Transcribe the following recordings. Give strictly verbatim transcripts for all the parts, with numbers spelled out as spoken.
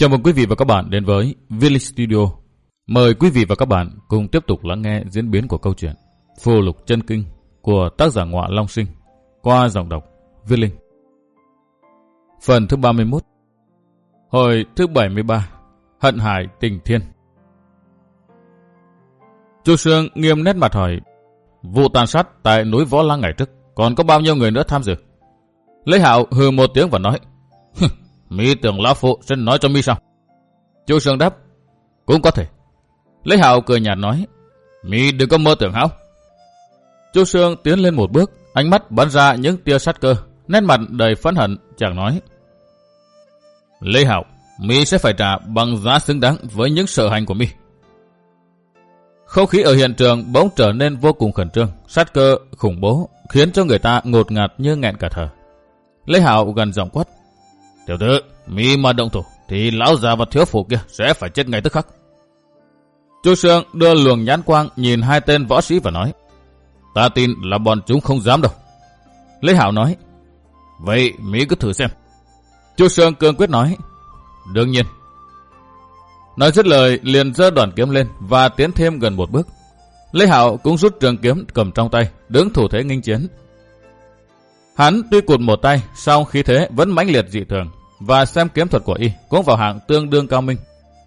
Chào mừng quý vị và các bạn đến với Village Studio. Mời quý vị và các bạn cùng tiếp tục lắng nghe diễn biến của câu chuyện Phù Lục Chân Kinh của tác giả Ngọa Long Sinh qua giọng đọc Viết Linh. Phần thứ ba mươi mốt. Hồi thứ bảy mươi ba. Hận hải tình thiên. Chu Sương nghiêm nét mặt hỏi: vụ tàn sát tại núi Võ Lăng ngày trước còn có bao nhiêu người nữa tham dự? Lê Hạo hừ một tiếng và nói: mi tưởng lão phụ sẽ nói cho mi sao? Chu Sương đáp: cũng có thể. Lê Hạo cười nhạt nói: mi đừng có mơ tưởng hão. Chu Sương tiến lên một bước, ánh mắt bắn ra những tia sát cơ, nét mặt đầy phẫn hận, chàng nói: Lê Hạo, mi sẽ phải trả bằng giá xứng đáng với những sở hành của mi. Không khí ở hiện trường bỗng trở nên vô cùng khẩn trương, sát cơ khủng bố khiến cho người ta ngột ngạt như nghẹn cả thở. Lê Hạo gần giọng quát: tiểu tử, mi mà động thủ thì lão già và thiếu phụ kia sẽ phải chết ngay tức khắc. Chu Sương đưa luồng nhãn quang nhìn hai tên võ sĩ và nói: ta tin là bọn chúng không dám đâu. Lê Hạo nói: vậy mi cứ thử xem. Chu Sương cương quyết nói: đương nhiên. Nói dứt lời liền giơ đoạn kiếm lên và tiến thêm gần một bước. Lê Hạo cũng rút trường kiếm cầm trong tay, đứng thủ thế nghênh chiến. Hắn tuy cụt một tay, song khí thế vẫn mãnh liệt dị thường, và xem kiếm thuật của y cũng vào hạng tương đương cao minh.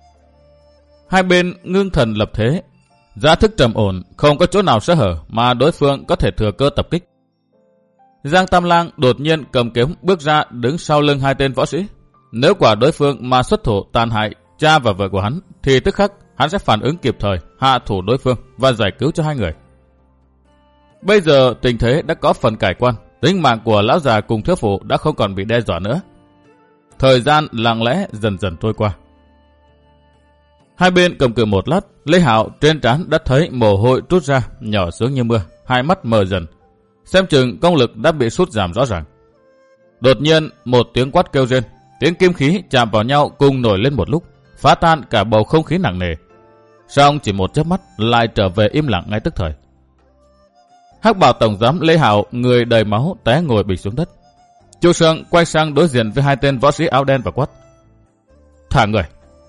Hai bên ngưng thần lập thế, giá thức trầm ổn, không có chỗ nào sơ hở mà đối phương có thể thừa cơ tập kích. Giang Tam Lang đột nhiên cầm kiếm bước ra đứng sau lưng hai tên võ sĩ. Nếu quả đối phương mà xuất thủ tàn hại cha và vợ của hắn, thì tức khắc hắn sẽ phản ứng kịp thời, hạ thủ đối phương và giải cứu cho hai người. Bây giờ tình thế đã có phần cải quan, tính mạng của lão già cùng thiếu phụ đã không còn bị đe dọa nữa. Thời gian lặng lẽ dần dần trôi qua. Hai bên cầm cự một lát, Lê Hạo trên trán đã thấy mồ hôi trút ra, nhỏ xuống như mưa, hai mắt mờ dần. Xem chừng công lực đã bị sút giảm rõ ràng. Đột nhiên một tiếng quát kêu rên, tiếng kim khí chạm vào nhau cùng nổi lên một lúc, phá tan cả bầu không khí nặng nề. Song chỉ một chớp mắt lại trở về im lặng ngay tức thời. Hắc Bào tổng giám Lê Hạo người đầy máu té ngồi bịch xuống đất. Chu Sương quay sang đối diện với hai tên võ sĩ áo đen và quát: thả người.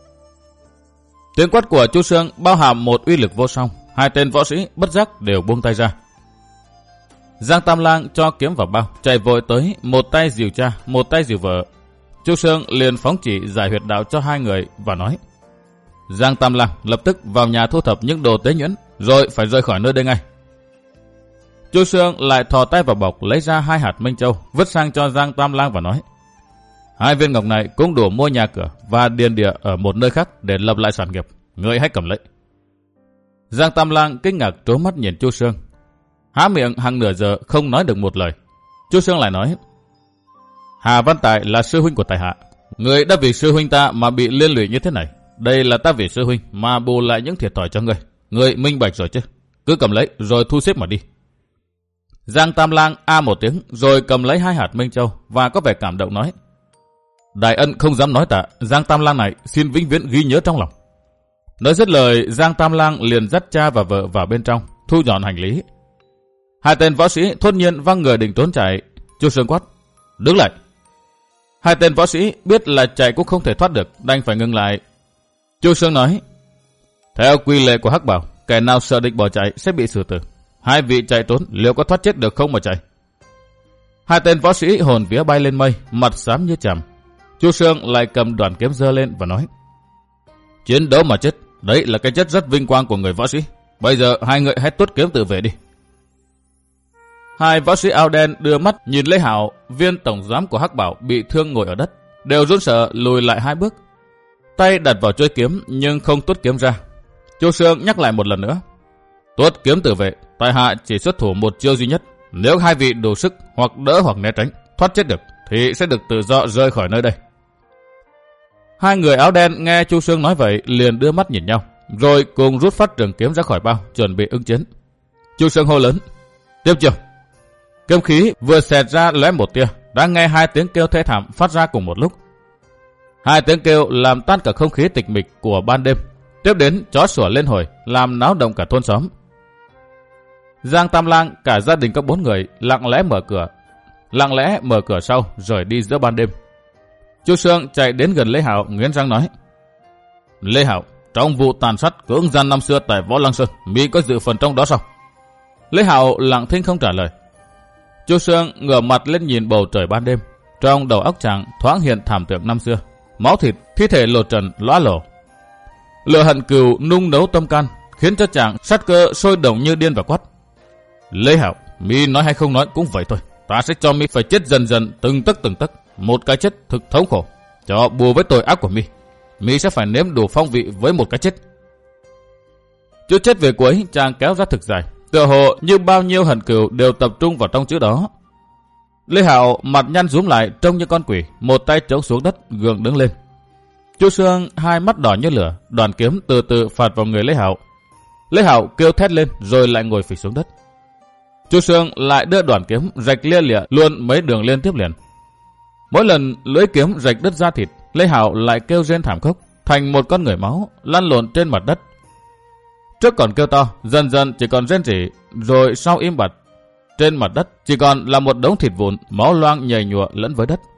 Tiếng quát của Chu Sương bao hàm một uy lực vô song, hai tên võ sĩ bất giác đều buông tay ra. Giang Tam Lang cho kiếm vào bao, chạy vội tới, một tay dìu cha, một tay dìu vợ. Chu Sương liền phóng chỉ giải huyệt đạo cho hai người và nói: Giang Tam Lang lập tức vào nhà thu thập những đồ tế nhuyễn, rồi phải rời khỏi nơi đây ngay. Chu Sương lại thò tay vào bọc lấy ra hai hạt minh châu, vứt sang cho Giang Tam Lang và nói: hai viên ngọc này cũng đủ mua nhà cửa và điền địa ở một nơi khác để lập lại sản nghiệp, ngươi hãy cầm lấy. Giang Tam Lang kinh ngạc trố mắt nhìn Chu Sương, há miệng hàng nửa giờ không nói được một lời. Chu Sương lại nói: Hà Văn Tài là sư huynh của Tài hạ, ngươi đã vì sư huynh ta mà bị liên lụy như thế này, đây là ta vì sư huynh mà bù lại những thiệt thòi cho ngươi, ngươi minh bạch rồi chứ? Cứ cầm lấy rồi thu xếp mà đi. Giang Tam Lang a một tiếng rồi cầm lấy hai hạt minh châu và có vẻ cảm động nói: đại ân không dám nói tạ, Giang Tam Lang này xin vĩnh viễn ghi nhớ trong lòng. Nói dứt lời, Giang Tam Lang liền dắt cha và vợ vào bên trong, thu dọn hành lý. Hai tên võ sĩ thốt nhiên văng người định trốn chạy. Chu Sương quát: đứng lại. Hai tên võ sĩ biết là chạy cũng không thể thoát được, đành phải ngừng lại. Chu Sương nói: theo quy lệ của Hắc Bảo, kẻ nào sợ địch bỏ chạy sẽ bị xử tử. Hai vị chạy trốn liệu có thoát chết được không mà chạy? Hai tên võ sĩ hồn vía bay lên mây, mặt xám như chàm. Chu Sương lại cầm đoạn kiếm giơ lên và nói: chiến đấu mà chết, đấy là cái chết rất vinh quang của người võ sĩ. Bây giờ hai người hãy tuốt kiếm tự vệ đi. Hai võ sĩ áo đen đưa mắt nhìn Lê Hạo, viên tổng giám của Hắc Bảo bị thương ngồi ở đất, đều run sợ lùi lại hai bước, tay đặt vào chuôi kiếm nhưng không tuốt kiếm ra. Chu Sương nhắc lại một lần nữa: tuốt kiếm tự vệ, tại hạ chỉ xuất thủ một chiêu duy nhất. Nếu hai vị đủ sức hoặc đỡ hoặc né tránh, thoát chết được thì sẽ được tự do rời khỏi nơi đây. Hai người áo đen nghe Chu Sương nói vậy liền đưa mắt nhìn nhau, rồi cùng rút phát trường kiếm ra khỏi bao, chuẩn bị ứng chiến. Chu Sương hô lớn: tiếp chiêu. Kiếm khí vừa xẹt ra lóe một tia, đã nghe hai tiếng kêu thê thảm phát ra cùng một lúc. Hai tiếng kêu làm tan cả không khí tịch mịch của ban đêm, tiếp đến chó sủa lên hồi, làm náo động cả thôn xóm. Giang Tam Lang cả gia đình có bốn người lặng lẽ mở cửa, lặng lẽ mở cửa sau rời đi giữa ban đêm. Chu Sương chạy đến gần Lê Hạo, nghiến răng nói: Lê Hạo, trong vụ tàn sát cưỡng gian năm xưa tại Võ Lăng Sơn, mi có dự phần trong đó sao? Lê Hạo lặng thinh không trả lời. Chu Sương ngửa mặt lên nhìn bầu trời ban đêm, trong đầu óc chàng thoáng hiện thảm tượng năm xưa, máu thịt, thi thể lột trần lõa lổ. Lửa hận cừu nung nấu tâm can, khiến cho chàng sát cơ sôi động như điên và quát: Lê Hạo, mi nói hay không nói cũng vậy thôi, ta sẽ cho mi phải chết dần dần từng tấc từng tấc, một cái chết thực thống khổ, cho bù với tội ác của mi. Mi sẽ phải nếm đủ phong vị với một cái chết. Chữ chết về cuối chàng kéo ra thực dài, tựa hồ như bao nhiêu hận cừu đều tập trung vào trong chữ đó. Lê Hạo mặt nhăn rúm lại trông như con quỷ, một tay chống xuống đất gượng đứng lên. Chu Sương hai mắt đỏ như lửa, đoàn kiếm từ từ phạt vào người Lê Hạo. Lê Hạo kêu thét lên rồi lại ngồi phịch xuống đất. Chu Sương lại đưa đoàn kiếm rạch lia lịa luôn mấy đường liên tiếp liền. Mỗi lần lưỡi kiếm rạch đứt da thịt, Lê Hạo lại kêu rên thảm khốc, thành một con người máu lăn lộn trên mặt đất. Trước còn kêu to, dần dần chỉ còn rên rỉ, rồi sau im bặt. Trên mặt đất chỉ còn là một đống thịt vụn, máu loang nhầy nhụa lẫn với đất.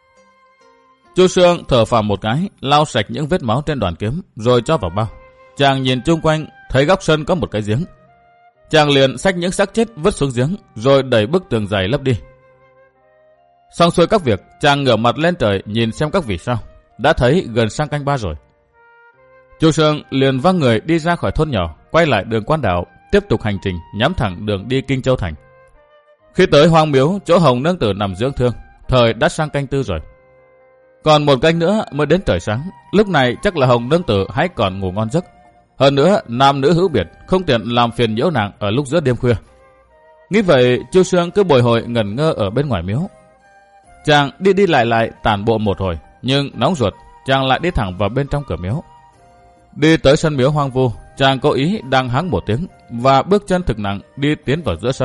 Chu Sương thở phào một cái, lau sạch những vết máu trên đoàn kiếm, rồi cho vào bao. Chàng nhìn chung quanh, thấy góc sân có một cái giếng. Chàng liền xách những xác chết vứt xuống giếng, rồi đẩy bức tường dày lấp đi. Xong xuôi các việc, chàng ngửa mặt lên trời nhìn xem các vì sao. Đã thấy gần sang canh ba rồi. Chu Sương liền vác người đi ra khỏi thôn nhỏ, quay lại đường Quan Đạo, tiếp tục hành trình nhắm thẳng đường đi Kinh Châu thành. Khi tới Hoang Miếu, chỗ Hồng Nương Tử nằm dưỡng thương, thời đã sang canh tư rồi. Còn một canh nữa mới đến trời sáng, lúc này chắc là Hồng Nương Tử hãy còn ngủ ngon giấc. Hơn nữa, nam nữ hữu biệt, không tiện làm phiền nhiễu nàng ở lúc giữa đêm khuya. Nghĩ vậy, Chu Sương cứ bồi hồi ngẩn ngơ ở bên ngoài miếu. Chàng đi đi lại lại tản bộ một hồi, nhưng nóng ruột, chàng lại đi thẳng vào bên trong cửa miếu. Đi tới sân miếu hoang vu, chàng cố ý đang hắng một tiếng và bước chân thực nặng đi tiến vào giữa sân.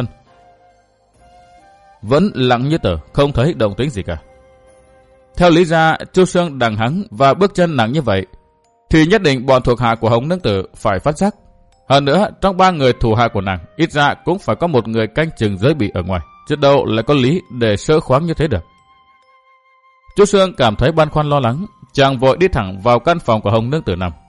Vẫn lặng như tờ, không thấy động tĩnh gì cả. Theo lý ra, Chu Sương đằng hắng và bước chân nặng như vậy, thì nhất định bọn thuộc hạ của Hồng Nương Tử phải phát giác. Hơn nữa, trong ba người thủ hạ của nàng, ít ra cũng phải có một người canh chừng giới bị ở ngoài, chứ đâu lại có lý để sơ khoáng như thế được. Chu Sương cảm thấy băn khoăn lo lắng, chàng vội đi thẳng vào căn phòng của Hồng Nương Tử nằm.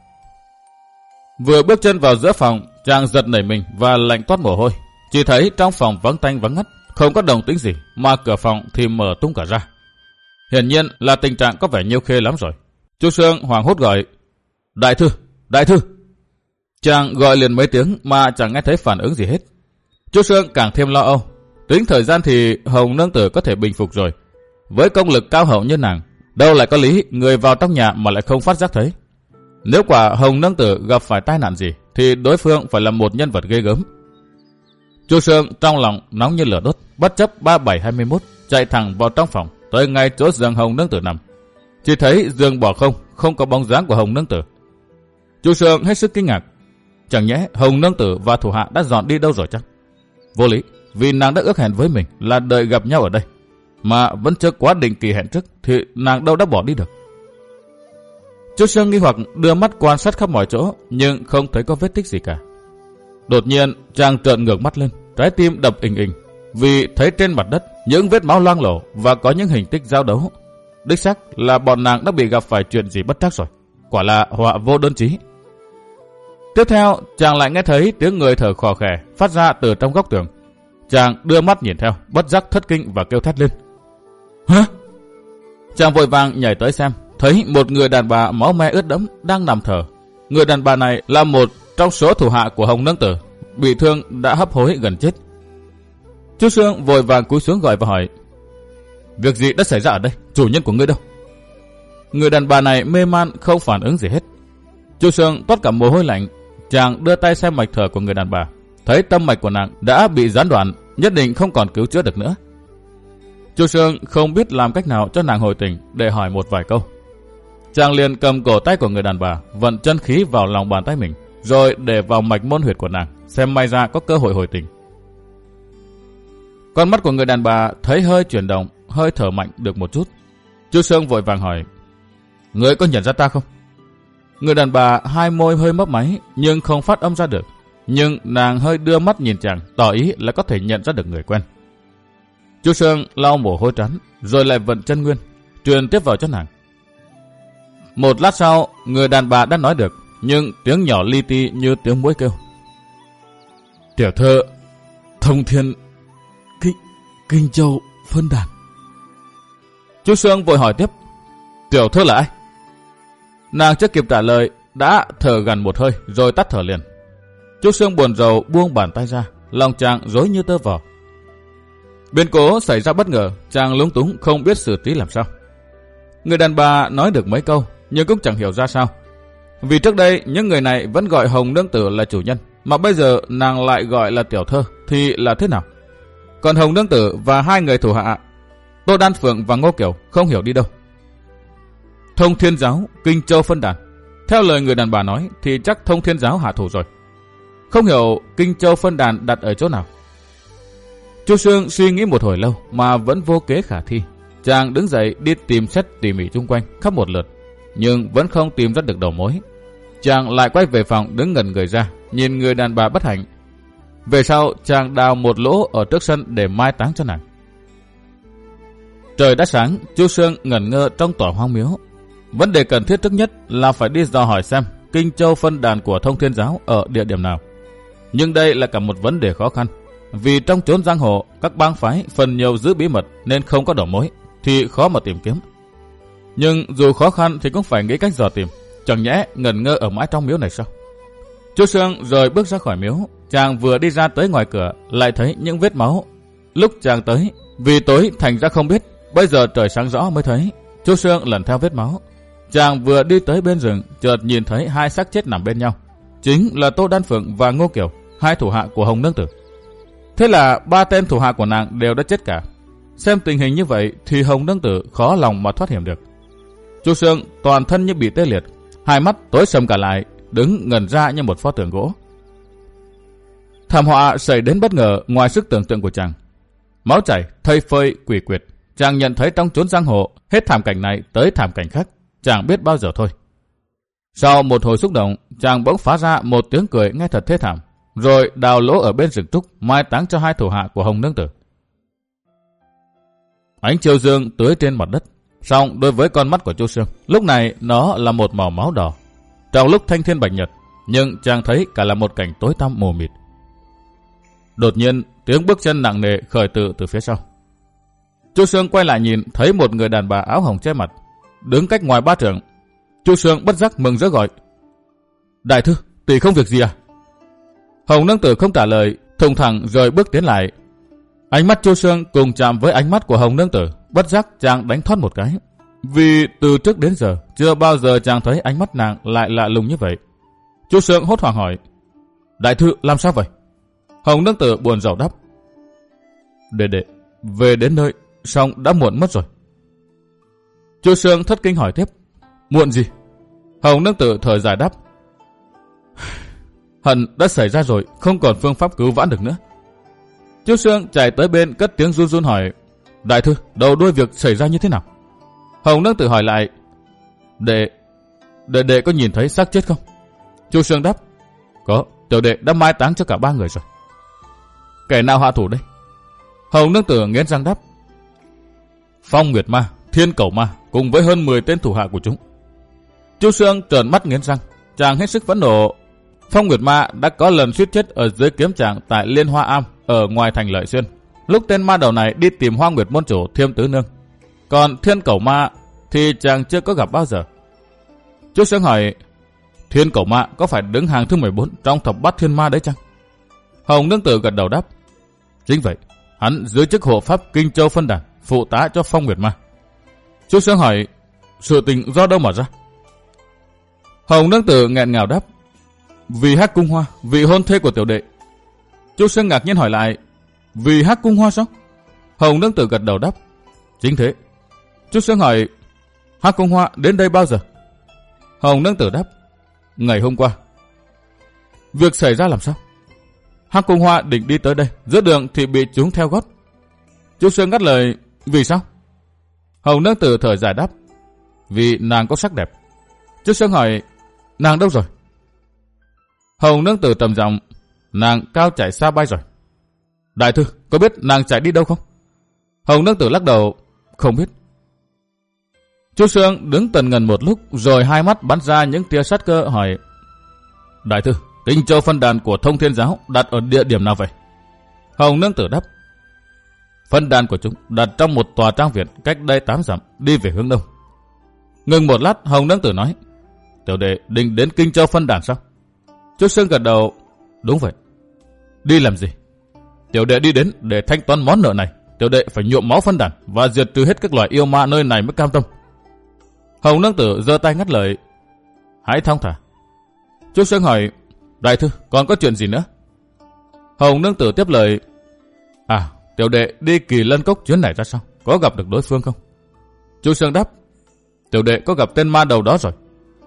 Vừa bước chân vào giữa phòng, chàng giật nảy mình và lạnh toát mồ hôi. Chỉ thấy trong phòng vắng tanh vắng ngắt, không có động tĩnh gì, mà cửa phòng thì mở tung cả ra. Hiển nhiên là tình trạng có vẻ nhiêu khê lắm rồi. Chu Sương hoảng hốt gọi: Đại thư, đại thư. Chàng gọi liền mấy tiếng mà chẳng nghe thấy phản ứng gì hết. Chu Sương càng thêm lo âu. Tính thời gian thì Hồng Nương Tử có thể bình phục rồi. Với công lực cao hậu như nàng, đâu lại có lý người vào trong nhà mà lại không phát giác thấy. Nếu quả Hồng Nương Tử gặp phải tai nạn gì, thì đối phương phải là một nhân vật ghê gớm. Chu Sương trong lòng nóng như lửa đốt, bất chấp ba bảy hai mươi mốt, chạy thẳng vào trong phòng, tới ngay chỗ giường Hồng Nương Tử nằm. Chỉ thấy giường bỏ không, không có bóng dáng của Hồng Nương Tử. Chu Sương hết sức kinh ngạc. Chẳng nhẽ Hồng Nương Tử và thủ hạ đã dọn đi đâu rồi chắc? Vô lý, vì nàng đã ước hẹn với mình là đợi gặp nhau ở đây, mà vẫn chưa quá định kỳ hẹn trước, thì nàng đâu đã bỏ đi được. Chu Sương nghi hoặc đưa mắt quan sát khắp mọi chỗ, nhưng không thấy có vết tích gì cả. Đột nhiên chàng trợn ngược mắt lên, trái tim đập ình ình, vì thấy trên mặt đất những vết máu loang lổ và có những hình tích giao đấu. Đích xác là bọn nàng đã bị gặp phải chuyện gì bất trắc rồi, quả là họa vô đơn chí. Tiếp theo chàng lại nghe thấy tiếng người thở khò khè phát ra từ trong góc tường. Chàng đưa mắt nhìn theo, bất giác thất kinh và kêu thét lên: Hả? Chàng vội vàng nhảy tới xem, thấy một người đàn bà máu me ướt đẫm đang nằm thở. Người đàn bà này là một trong số thủ hạ của Hồng Nương Tử, bị thương đã hấp hối gần chết. Chu Sương vội vàng cúi xuống gọi và hỏi: Việc gì đã xảy ra ở đây? Chủ nhân của ngươi đâu? Người đàn bà này mê man không phản ứng gì hết. Chu Sương toát cả mồ hôi lạnh. Chàng đưa tay xem mạch thở của người đàn bà, thấy tâm mạch của nàng đã bị gián đoạn, nhất định không còn cứu chữa được nữa. Chu Sương không biết làm cách nào cho nàng hồi tỉnh để hỏi một vài câu. Chàng liền cầm cổ tay của người đàn bà, vận chân khí vào lòng bàn tay mình, rồi để vào mạch môn huyệt của nàng, xem may ra có cơ hội hồi tỉnh. Con mắt của người đàn bà thấy hơi chuyển động, hơi thở mạnh được một chút. Chu Sương vội vàng hỏi: Ngươi có nhận ra ta không? Người đàn bà hai môi hơi mấp máy nhưng không phát âm ra được, nhưng nàng hơi đưa mắt nhìn chàng, tỏ ý là có thể nhận ra được người quen. Chu Sương lau mồ hôi trán, rồi lại vận chân nguyên, truyền tiếp vào cho nàng. Một lát sau, người đàn bà đã nói được, nhưng tiếng nhỏ li ti như tiếng muỗi kêu. Tiểu thơ, Thông Thiên, Kinh, Kinh Châu phân đàn. Chú Sương vội hỏi tiếp, tiểu thơ là ai? Nàng chưa kịp trả lời, đã thở gần một hơi rồi tắt thở liền. Chú Sương buồn rầu buông bàn tay ra, lòng chàng rối như tơ vò. Biến cố xảy ra bất ngờ, chàng lúng túng không biết xử trí làm sao. Người đàn bà nói được mấy câu, nhưng cũng chẳng hiểu ra sao. Vì trước đây những người này vẫn gọi Hồng Nương Tử là chủ nhân, mà bây giờ nàng lại gọi là tiểu thơ, thì là thế nào? Còn Hồng Nương Tử và hai người thủ hạ, Tô Đan Phượng và Ngô Kiều, không hiểu đi đâu. Thông Thiên Giáo, Kinh Châu phân đàn. Theo lời người đàn bà nói thì chắc Thông Thiên Giáo hạ thủ rồi. Không hiểu Kinh Châu phân đàn đặt ở chỗ nào. Chu Sương suy nghĩ một hồi lâu mà vẫn vô kế khả thi. Chàng đứng dậy đi tìm xét tỉ mỉ chung quanh khắp một lượt, nhưng vẫn không tìm ra được đầu mối. Chàng lại quay về phòng đứng ngẩn người ra, nhìn người đàn bà bất hạnh. Về sau chàng đào một lỗ ở trước sân để mai táng cho nàng. Trời đã sáng, Chu Sương ngẩn ngơ trong tòa hoang miếu. Vấn đề cần thiết trước nhất là phải đi dò hỏi xem Kinh Châu phân đàn của Thông Thiên Giáo ở địa điểm nào. Nhưng đây là cả một vấn đề khó khăn, vì trong chốn giang hồ các bang phái phần nhiều giữ bí mật nên không có đầu mối, thì khó mà tìm kiếm. Nhưng dù khó khăn thì cũng phải nghĩ cách dò tìm, chẳng nhẽ ngẩn ngơ ở mãi trong miếu này sao? Chu Sương rồi bước ra khỏi miếu. Chàng vừa đi ra tới ngoài cửa lại thấy những vết máu. Lúc chàng tới, vì tối thành ra không biết, bây giờ trời sáng rõ mới thấy. Chu Sương lần theo vết máu. Chàng vừa đi tới bên rừng, chợt nhìn thấy hai xác chết nằm bên nhau. Chính là Tô Đan Phượng và Ngô Kiều, hai thủ hạ của Hồng Nương Tử. Thế là ba tên thủ hạ của nàng đều đã chết cả. Xem tình hình như vậy thì Hồng Nương Tử khó lòng mà thoát hiểm được. Chu Sương toàn thân như bị tê liệt, hai mắt tối sầm cả lại, đứng ngẩn ra như một pho tượng gỗ. Thảm họa xảy đến bất ngờ ngoài sức tưởng tượng của chàng. Máu chảy, thây phơi, quỷ quyệt. Chàng nhận thấy trong chốn giang hồ, hết thảm cảnh này tới thảm cảnh khác, chàng biết bao giờ thôi. Sau một hồi xúc động, chàng bỗng phá ra một tiếng cười nghe thật thê thảm, rồi đào lỗ ở bên rừng trúc mai táng cho hai thủ hạ của Hồng Nương Tử. Ánh chiều dương tưới trên mặt đất, song đối với con mắt của Chu Sương, lúc này nó là một màu máu đỏ. Trong lúc thanh thiên bạch nhật, nhưng chàng thấy cả là một cảnh tối tăm mù mịt. Đột nhiên, tiếng bước chân nặng nề khởi từ từ phía sau. Chu Sương quay lại nhìn, thấy một người đàn bà áo hồng che mặt, đứng cách ngoài ba trượng. Chu Sương bất giác mừng rỡ gọi: Đại thư, tỷ không việc gì à? Hồng Nương Tử không trả lời, thùng thẳng rồi bước tiến lại. Ánh mắt Chu Sương cùng chạm với ánh mắt của Hồng Nương Tử, bất giác chàng đánh thoát một cái. Vì từ trước đến giờ chưa bao giờ chàng thấy ánh mắt nàng lại lạ lùng như vậy. Chu Sương hốt hoảng hỏi: Đại thư làm sao vậy? Hồng Nương Tử buồn rầu đáp: Đệ đệ, về đến nơi, xong đã muộn mất rồi. Chu Sương thất kinh hỏi tiếp: Muộn gì? Hồng Nương Tử thở dài đáp: Hận đã xảy ra rồi, không còn phương pháp cứu vãn được nữa. Chu Sương chạy tới bên cất tiếng run run hỏi: Đại thư, đầu đuôi việc xảy ra như thế nào? Hồng Nương Tử hỏi lại: Đệ, đệ đệ có nhìn thấy xác chết không? Chu Sương đáp: Có, tiểu đệ đã mai táng cho cả ba người rồi. Kẻ nào hạ thủ đây? Hồng Nương Tử nghiến răng đáp: Phong Nguyệt Ma, Thiên Cẩu Ma cùng với hơn mười tên thủ hạ của chúng. Chu Sương trợn mắt nghiến răng, chàng hết sức phẫn nộ. Phong Nguyệt Ma đã có lần suýt chết ở dưới kiếm tràng tại Liên Hoa Am ở ngoài thành Lợi Xuyên, lúc tên ma đầu này đi tìm Hoa Nguyệt môn chủ Thiêm Tứ Nương. Còn Thiên Cẩu Ma thì chàng chưa có gặp bao giờ. Chu Sương hỏi: Thiên Cẩu Ma có phải đứng hàng thứ mười bốn trong thập bát thiên ma đấy chăng? Hồng Nương Tử gật đầu đáp: Chính vậy, hắn dưới chức hộ pháp Kinh Châu phân đàn, phụ tá cho Phong Nguyệt Ma. Chu Sương hỏi: Sự tình do đâu mà ra? Hồng Nương Tử nghẹn ngào đáp: Vì Hắc Cung Hoa, vị hôn thê của tiểu đệ. Chu Sương ngạc nhiên hỏi lại: Vì Hắc Cung Hoa sao? Hồng Nương Tử gật đầu đáp: Chính thế. Chu Sương hỏi: Hắc Cung Hoa đến đây bao giờ? Hồng Nương Tử đáp: Ngày hôm qua. Việc xảy ra làm sao? Hắc Cung Hoa định đi tới đây, giữa đường thì bị chúng theo gót. Chu Sương ngắt lời: Vì sao? Hồng Nương Tử thở dài đáp: Vì nàng có sắc đẹp. Chu Sương hỏi: Nàng đâu rồi? Hồng Nương Tử trầm giọng: Nàng cao chạy xa bay rồi. Đại thư, có biết nàng chạy đi đâu không? Hồng Nương Tử lắc đầu: Không biết. Chu Sương đứng tần ngần một lúc rồi hai mắt bắn ra những tia sát cơ hỏi: Đại thư, Kinh Châu phân đàn của Thông Thiên Giáo đặt ở địa điểm nào vậy? Hồng Nương Tử đáp: Phân đàn của chúng đặt trong một tòa trang viện cách đây tám dặm, đi về hướng đông. Ngừng một lát, Hồng Nương Tử nói: Tiểu đệ định đến Kinh Châu phân đàn sao? Chu Sương gật đầu: Đúng vậy. Đi làm gì? Tiểu đệ đi đến để thanh toán món nợ này. Tiểu đệ phải nhuộm máu phân đàn và diệt trừ hết các loài yêu ma nơi này mới cam tâm. Hồng Nương Tử giơ tay ngắt lời: Hãy thong thả. Chu Sương hỏi: Đại thư, còn có chuyện gì nữa? Hồng Nương Tử tiếp lời: À, tiểu đệ đi Kỳ Lân Cốc chuyến này ra sao? Có gặp được đối phương không? Chu Sương đáp: Tiểu đệ có gặp tên ma đầu đó rồi.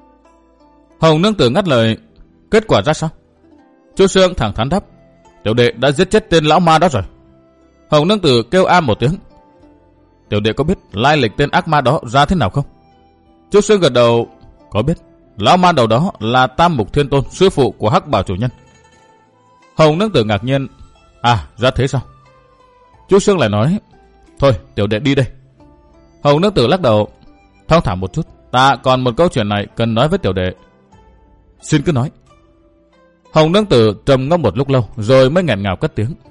Hồng Nương Tử ngắt lời: Kết quả ra sao? Chu Sương thẳng thắn đáp: Tiểu đệ đã giết chết tên lão ma đó rồi. Hồng Nương Tử kêu a một tiếng: Tiểu đệ có biết lai lịch tên ác ma đó ra thế nào không? Chu Sương gật đầu: Có biết. Lão ma đầu đó là Tam Mục Thiên Tôn, sư phụ của Hắc Bảo chủ nhân. Hồng Nương Tử ngạc nhiên: À, ra thế sao? Chu Sương lại nói: Thôi, tiểu đệ đi đây. Hồng Nương Tử lắc đầu: Thong thả một chút, ta còn một câu chuyện này cần nói với tiểu đệ. Xin cứ nói. Hồng Nương Tử trầm ngâm một lúc lâu rồi mới nghẹn ngào cất tiếng: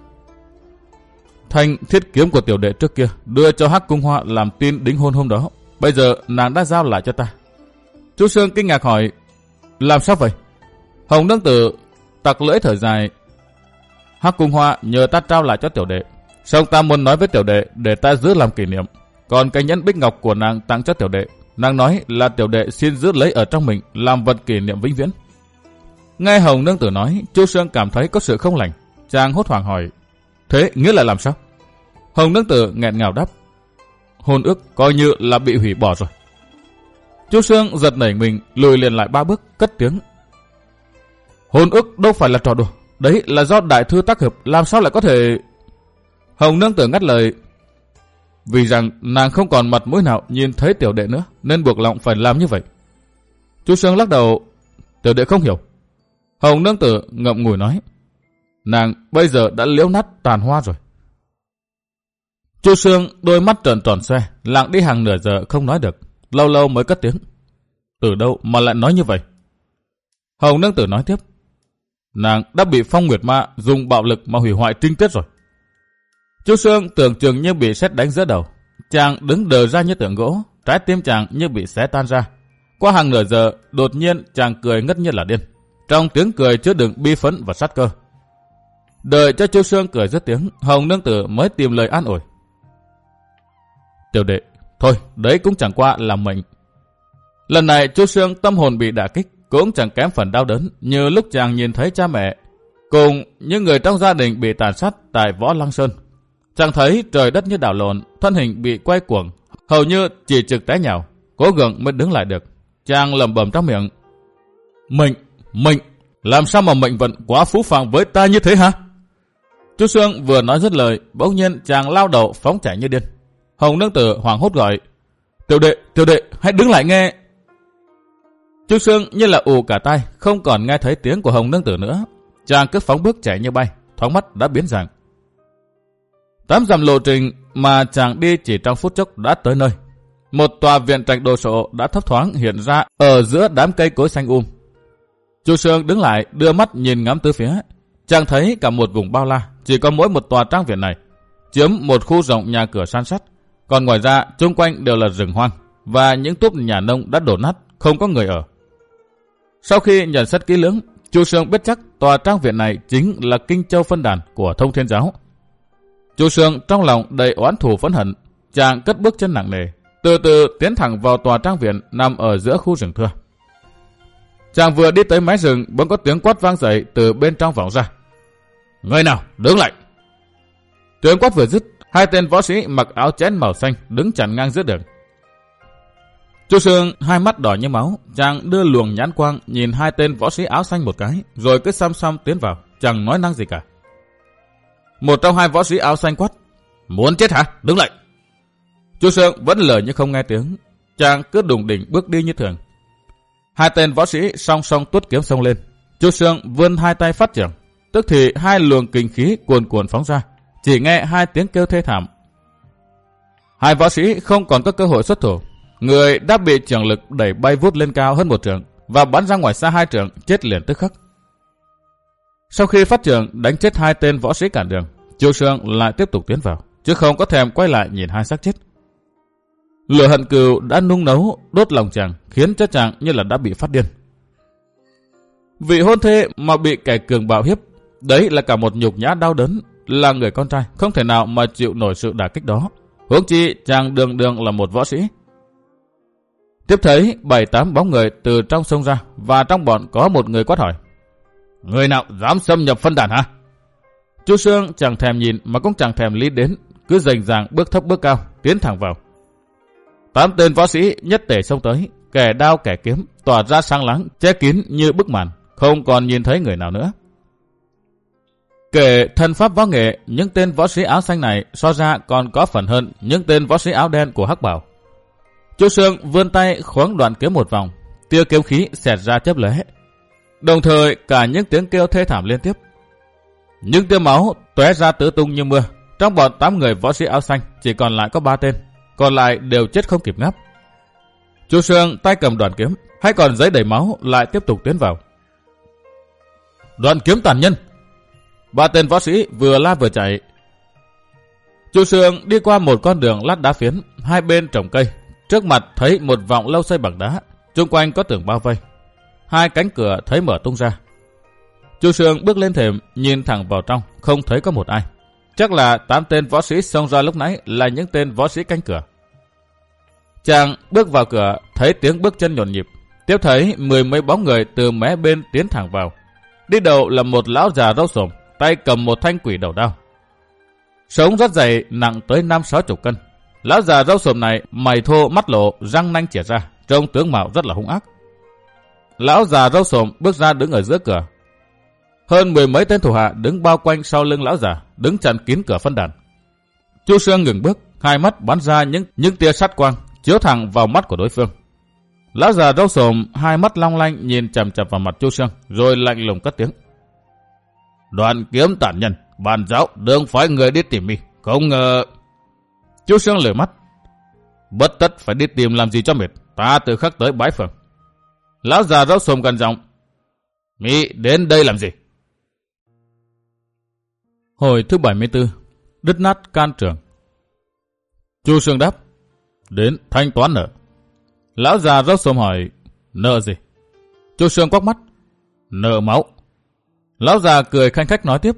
Thanh thiết kiếm của tiểu đệ trước kia đưa cho Hắc Cung Hoa làm tin đính hôn hôm đó, bây giờ nàng đã giao lại cho ta. Chu Sương kinh ngạc hỏi: Làm sao vậy? Hồng Nương Tử tặc lưỡi thở dài: Hắc Cung Hoa nhờ ta trao lại cho tiểu đệ, xong ta muốn nói với tiểu đệ để ta giữ làm kỷ niệm. Còn cái nhẫn bích ngọc của nàng tặng cho tiểu đệ, nàng nói là tiểu đệ xin giữ lấy ở trong mình làm vật kỷ niệm vĩnh viễn. Nghe Hồng Nương Tử nói, Chu Sương cảm thấy có sự không lành. Chàng hốt hoảng hỏi: Thế nghĩa là làm sao? Hồng Nương Tử nghẹn ngào đáp: Hôn ước coi như là bị hủy bỏ rồi. Chu Sương giật nảy mình, lùi liền lại ba bước, cất tiếng: Hôn ước đâu phải là trò đùa, đấy là do đại thư tác hợp, làm sao lại có thể... Hồng Nương Tử ngắt lời: Vì rằng nàng không còn mặt mũi nào nhìn thấy tiểu đệ nữa, nên buộc lòng phải làm như vậy. Chu Sương lắc đầu: Tiểu đệ không hiểu. Hồng Nương Tử ngậm ngùi nói: Nàng bây giờ đã liễu nát tàn hoa rồi. Chu Sương đôi mắt trợn tròn xoe, lặng đi hàng nửa giờ không nói được, lâu lâu mới cất tiếng: Từ đâu mà lại nói như vậy? Hồng Nương Tử nói tiếp: Nàng đã bị Phong Nguyệt Ma dùng bạo lực mà hủy hoại trinh tiết rồi. Chu Sương tưởng chừng như bị sét đánh giữa đầu, chàng đứng đờ ra như tượng gỗ, trái tim chàng như bị xé tan ra. Qua hàng nửa giờ, đột nhiên chàng cười ngất như là điên, trong tiếng cười chứa đựng bi phẫn và sát cơ. Đợi cho Chu Sương cười dứt tiếng, Hồng Nương Tử mới tìm lời an ủi: Tiểu đệ, thôi, đấy cũng chẳng qua là mệnh. Lần này Chu Sương tâm hồn bị đả kích, cũng chẳng kém phần đau đớn như lúc chàng nhìn thấy cha mẹ cùng những người trong gia đình bị tàn sát tại Võ Lăng Sơn. Chàng thấy trời đất như đảo lộn, thân hình bị quay cuồng, hầu như chỉ trực té nhào, cố gắng mới đứng lại được. Chàng lẩm bẩm trong miệng: Mệnh, mệnh, làm sao mà mệnh vận quá phú phàng với ta như thế hả? Chu Sương vừa nói dứt lời, bỗng nhiên chàng lao đầu phóng chạy như điên. Hồng Nương Tử hoảng hốt gọi: Tiểu đệ, tiểu đệ, hãy đứng lại nghe. Chu Sương như là ù cả tai, không còn nghe thấy tiếng của Hồng Nương Tử nữa. Chàng cứ phóng bước chạy như bay, thoáng mắt đã biến dạng. Tám dặm lộ trình mà chàng đi chỉ trong phút chốc đã tới nơi. Một tòa viện trạch đồ sộ đã thấp thoáng hiện ra ở giữa đám cây cối xanh um. Chu Sương đứng lại, đưa mắt nhìn ngắm tứ phía. Chàng thấy cả một vùng bao la, chỉ có mỗi một tòa trang viện này chiếm một khu rộng nhà cửa san sát, còn ngoài ra chung quanh đều là rừng hoang và những túp nhà nông đã đổ nát, không có người ở. Sau khi nhận xét kỹ lưỡng, Chu Sương biết chắc tòa trang viện này chính là Kinh Châu phân đàn của Thông Thiên Giáo. Chu Sương trong lòng đầy oán thù phẫn hận, chàng cất bước chân nặng nề, từ từ tiến thẳng vào tòa trang viện nằm ở giữa khu rừng thưa. Chàng vừa đi tới mái rừng, bỗng có tiếng quát vang dậy từ bên trong vọng ra: Người nào đứng lại! Tiếng quát vừa dứt, hai tên võ sĩ mặc áo chén màu xanh đứng chắn ngang giữa đường. Chu Sương hai mắt đỏ như máu, chàng đưa luồng nhãn quang nhìn hai tên võ sĩ áo xanh một cái, rồi cứ xăm xăm tiến vào, chẳng nói năng gì cả. Một trong hai võ sĩ áo xanh quát: Muốn chết hả? Đứng lại! Chu Sương vẫn lờ như không nghe tiếng, chàng cứ đùng đỉnh bước đi như thường. Hai tên võ sĩ song song tuốt kiếm xông lên. Chu Sương vươn hai tay phát trưởng, tức thì hai luồng kinh khí cuồn cuộn phóng ra, chỉ nghe hai tiếng kêu thê thảm. Hai võ sĩ không còn có cơ hội xuất thủ, Người đã bị trường lực đẩy bay vút lên cao hơn một trượng và bắn ra ngoài xa hai trượng, chết liền tức khắc. Sau khi phát trường đánh chết hai tên võ sĩ cản đường, Chu Xương lại tiếp tục tiến vào, chứ không có thèm quay lại nhìn hai xác chết. Lửa hận cừu đã nung nấu đốt lòng chàng, khiến cho chàng như là đã bị phát điên. Vị hôn thê mà bị kẻ cường bạo hiếp, đấy là cả một nhục nhã đau đớn, là người con trai không thể nào mà chịu nổi sự đả kích đó. Huống chi chàng đường đường là một võ sĩ. Tiếp thấy bảy tám bóng người từ trong sông ra, và trong bọn có một người quát hỏi: người nào dám xâm nhập phân đàn hả? Chu Xương chẳng thèm nhìn mà cũng chẳng thèm lý đến, cứ rành ràng bước thấp bước cao tiến thẳng vào. Tám tên võ sĩ nhất tề xông tới, kẻ đao kẻ kiếm tỏa ra sáng láng, che kín như bức màn, không còn nhìn thấy người nào nữa. Kể thân pháp võ nghệ, những tên võ sĩ áo xanh này so ra còn có phần hơn những tên võ sĩ áo đen của Hắc Bảo. Chu Xương vươn tay khoáng đoạn kiếm một vòng, tia kiếm khí xẹt ra chớp lóe, đồng thời cả những tiếng kêu thê thảm liên tiếp. Những tia máu tóe ra tứ tung như mưa. Trong bọn tám người võ sĩ áo xanh chỉ còn lại có ba tên, còn lại đều chết không kịp ngáp. Chu Xương tay cầm đoạn kiếm, hay còn giấy đầy máu, lại tiếp tục tiến vào. Đoạn kiếm tàn nhân! Ba tên võ sĩ vừa la vừa chạy. Chu Xương đi qua một con đường lát đá phiến, hai bên trồng cây. Trước mặt thấy một vọng lâu xây bằng đá, xung quanh có tường bao vây. Hai cánh cửa thấy mở tung ra. Chu Xương bước lên thềm, nhìn thẳng vào trong, không thấy có một ai. Chắc là tám tên võ sĩ xông ra lúc nãy là những tên võ sĩ canh cửa. Chàng bước vào cửa, thấy tiếng bước chân nhộn nhịp. Tiếp thấy mười mấy bóng người từ mé bên tiến thẳng vào. Đi đầu là một lão già râu xồm, tay cầm một thanh quỷ đầu đao. Sống rất dày, nặng tới năm sáu chục cân. Lão già râu xồm này mày thô mắt lộ, răng nanh chĩa ra, trông tướng mạo rất là hung ác. Lão già râu xồm bước ra đứng ở giữa cửa. Hơn mười mấy tên thủ hạ đứng bao quanh sau lưng lão già, đứng chặn kín cửa phân đàn. Chu Xương ngừng bước, hai mắt bắn ra những những tia sắt quang chiếu thẳng vào mắt của đối phương. Lão già râu xồm hai mắt long lanh nhìn chằm chằm vào mặt Chu Xương, rồi lạnh lùng cất tiếng: Đoạn kiếm tàn nhân, bản giáo đương phái người đi tìm mi, không ngờ. Chu Xương lườm mắt: Bất tất phải đi tìm làm gì cho mệt, ta từ khắc tới bái phường. Lão già râu xồm gần giọng: Mi đến đây làm gì? Hồi thứ bảy mươi tư, đứt nát can trường. Chu Xương đáp: Đến thanh toán nợ. Lão già râu xồm hỏi: Nợ gì? Chu Xương quắc mắt: Nợ máu. Lão già cười khanh khách nói tiếp: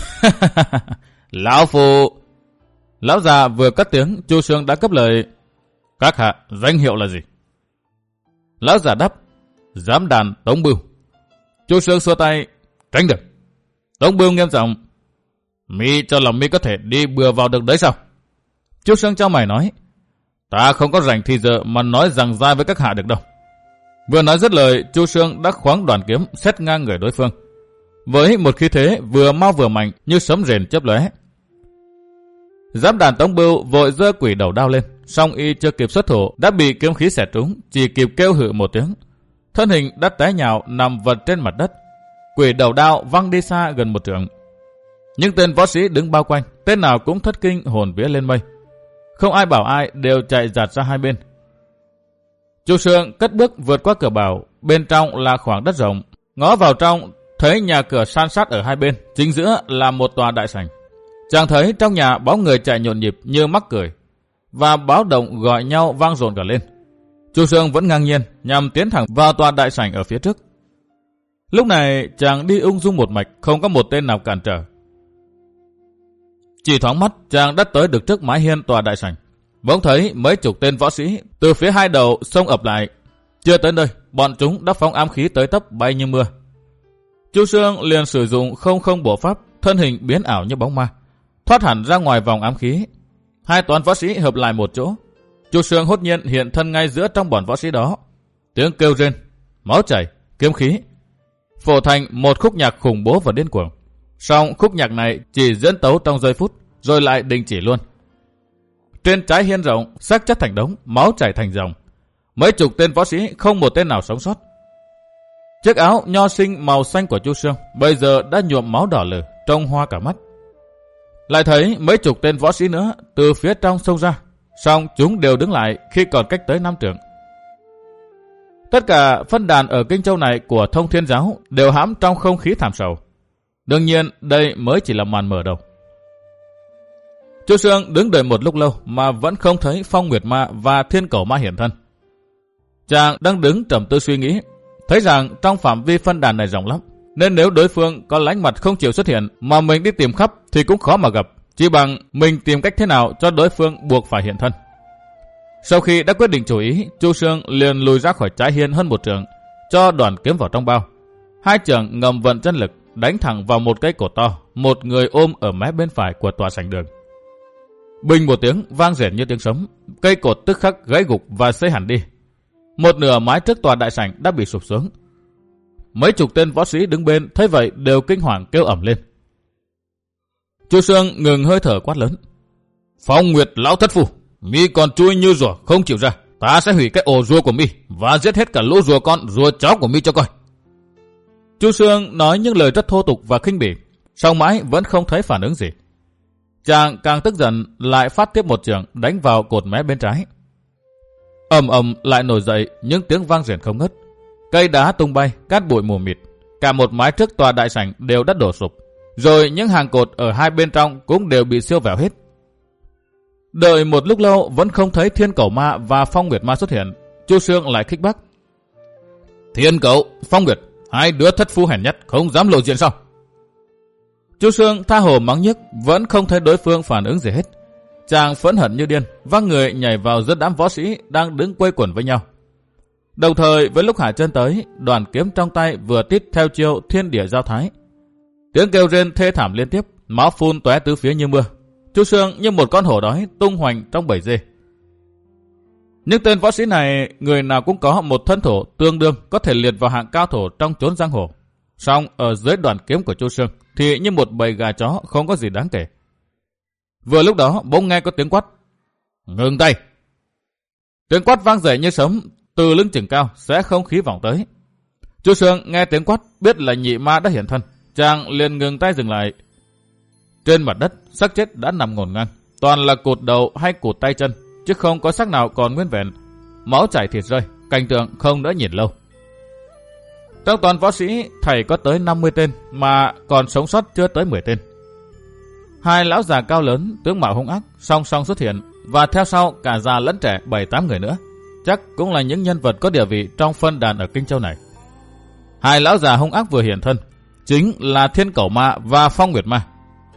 Lão phụ. Lão già vừa cất tiếng, Chu Xương đã cấp lời: Các hạ danh hiệu là gì? Lão già đáp: Giám đàn Tống Bưu. Chu Xương xua tay: Tránh được. Tống Bưu nghiêm giọng: Mi cho lòng mi có thể đi bừa vào được đấy sao? Chu Xương cho mày nói: Ta không có rảnh thì giờ mà nói rằng dai với các hạ được đâu. Vừa nói dứt lời, Chu Xương đã khoáng đoàn kiếm xét ngang người đối phương, với một khí thế vừa mau vừa mạnh như sấm rền chớp lóe. Giám đàn Tống Bưu vội giơ quỷ đầu đao lên, song y chưa kịp xuất thủ đã bị kiếm khí xẹt trúng, chỉ kịp kêu hự một tiếng, thân hình đã té nhào nằm vật trên mặt đất. Quỷ đầu đao văng đi xa gần một trượng. Những tên võ sĩ đứng bao quanh, tên nào cũng thất kinh hồn vía lên mây, không ai bảo ai, đều chạy giạt ra hai bên. Chu Xương cất bước vượt qua cửa bảo, bên trong là khoảng đất rộng, ngó vào trong thấy nhà cửa san sát ở hai bên, chính giữa là một tòa đại sảnh. Chàng thấy trong nhà bóng người chạy nhộn nhịp như mắc cười, và báo động gọi nhau vang dồn cả lên. Chu Xương vẫn ngang nhiên nhằm tiến thẳng vào tòa đại sảnh ở phía trước. Lúc này chàng đi ung dung một mạch, không có một tên nào cản trở. Chỉ thoáng mắt, chàng đã tới được trước mái hiên tòa đại sảnh. Bỗng thấy mấy chục tên võ sĩ từ phía hai đầu xông ập lại. Chưa tới nơi, bọn chúng đã phóng ám khí tới tấp bay như mưa. Chu Xương liền sử dụng không không bộ pháp, thân hình biến ảo như bóng ma, thoát hẳn ra ngoài vòng ám khí. Hai toán võ sĩ hợp lại một chỗ. Chu Xương hốt nhiên hiện thân ngay giữa trong bọn võ sĩ đó. Tiếng kêu rên, máu chảy, kiếm khí, phổ thành một khúc nhạc khủng bố và điên cuồng. Song khúc nhạc này chỉ diễn tấu trong giây phút, rồi lại đình chỉ luôn. Trên trái hiên rộng, xác chất thành đống, máu chảy thành dòng. Mấy chục tên võ sĩ không một tên nào sống sót. Chiếc áo nho sinh màu xanh của Chu Xương bây giờ đã nhuộm máu đỏ lử, trông hoa cả mắt. Lại thấy mấy chục tên võ sĩ nữa từ phía trong xông ra, song chúng đều đứng lại khi còn cách tới năm trượng. Tất cả phân đàn ở Kinh Châu này của Thông Thiên Giáo đều hãm trong không khí thảm sầu. Đương nhiên đây mới chỉ là màn mở đầu. Chu Sương đứng đợi một lúc lâu mà vẫn không thấy Phong Nguyệt Ma và Thiên Cẩu Ma hiện thân. Chàng đang đứng trầm tư suy nghĩ, thấy rằng trong phạm vi phân đàn này rộng lắm, nên nếu đối phương có lánh mặt không chịu xuất hiện mà mình đi tìm khắp thì cũng khó mà gặp, chỉ bằng mình tìm cách thế nào cho đối phương buộc phải hiện thân. Sau khi đã quyết định chủ ý, Chu Sương liền lùi ra khỏi trái hiên hơn một trượng, cho đoàn kiếm vào trong bao. Hai chưởng ngầm vận chân lực đánh thẳng vào một cây cột to, một người ôm ở mé bên phải của tòa sảnh đường. Bình một tiếng vang rền như tiếng sấm, cây cột tức khắc gãy gục và xây hẳn đi. Một nửa mái trước tòa đại sảnh đã bị sụp xuống. Mấy chục tên võ sĩ đứng bên thấy vậy đều kinh hoàng kêu ầm lên. Chu Sương ngừng hơi thở quát lớn: Phong Nguyệt lão thất phu, mi còn chui như rùa không chịu ra, ta sẽ hủy cái ổ rùa của mi và giết hết cả lũ rùa con rùa cháu của mi cho coi. Chu Sương nói những lời rất thô tục và khinh bỉ, song mãi vẫn không thấy phản ứng gì. Chàng càng tức giận lại phát tiếp một chưởng đánh vào cột mé bên trái. Ầm ầm lại nổi dậy những tiếng vang rền không ngớt, cây đá tung bay, cát bụi mù mịt, cả một mái trước tòa đại sảnh đều đã đổ sụp, rồi những hàng cột ở hai bên trong cũng đều bị siêu vẹo hết. Đợi một lúc lâu vẫn không thấy Thiên Cẩu Ma và Phong Nguyệt Ma xuất hiện, Chu Sương lại khích bác: Thiên Cẩu, Phong Nguyệt, hai đứa thất phu hèn nhất không dám lộ diện sao? Chu Sương tha hồ mắng nhức, vẫn không thấy đối phương phản ứng gì hết. Chàng phẫn hận như điên, vác người nhảy vào giữa đám võ sĩ đang đứng quây quần với nhau. Đồng thời với lúc hạ chân tới, đoàn kiếm trong tay vừa tít theo chiêu thiên địa giao thái. Tiếng kêu rên thê thảm liên tiếp, máu phun tóe tứ phía như mưa. Chu Sương như một con hổ đói tung hoành trong bầy dê. Những tên võ sĩ này người nào cũng có một thân thổ tương đương có thể liệt vào hạng cao thủ trong chốn giang hồ. Song ở dưới đoàn kiếm của Chu Sương thì như một bầy gà chó không có gì đáng kể. Vừa lúc đó bỗng nghe có tiếng quát: Ngừng tay! Tiếng quát vang dậy như sấm, từ lưng chừng cao sẽ không khí vọng tới. Chu Sương nghe tiếng quát biết là nhị ma đã hiện thân, chàng liền ngừng tay dừng lại. Trên mặt đất xác chết đã nằm ngổn ngang, toàn là cụt đầu hay cụt tay chân, chứ không có xác nào còn nguyên vẹn. Máu chảy thịt rơi, cảnh tượng không đỡ nhìn lâu. Trong toàn võ sĩ thầy có tới năm mươi tên mà còn sống sót chưa tới mười tên. Hai lão già cao lớn, tướng mạo hung ác song song xuất hiện, và theo sau cả già lẫn trẻ bảy tám người nữa, chắc cũng là những nhân vật có địa vị trong phân đàn ở Kinh Châu này. Hai lão già hung ác vừa hiện thân chính là Thiên Cẩu Ma và Phong Nguyệt Ma.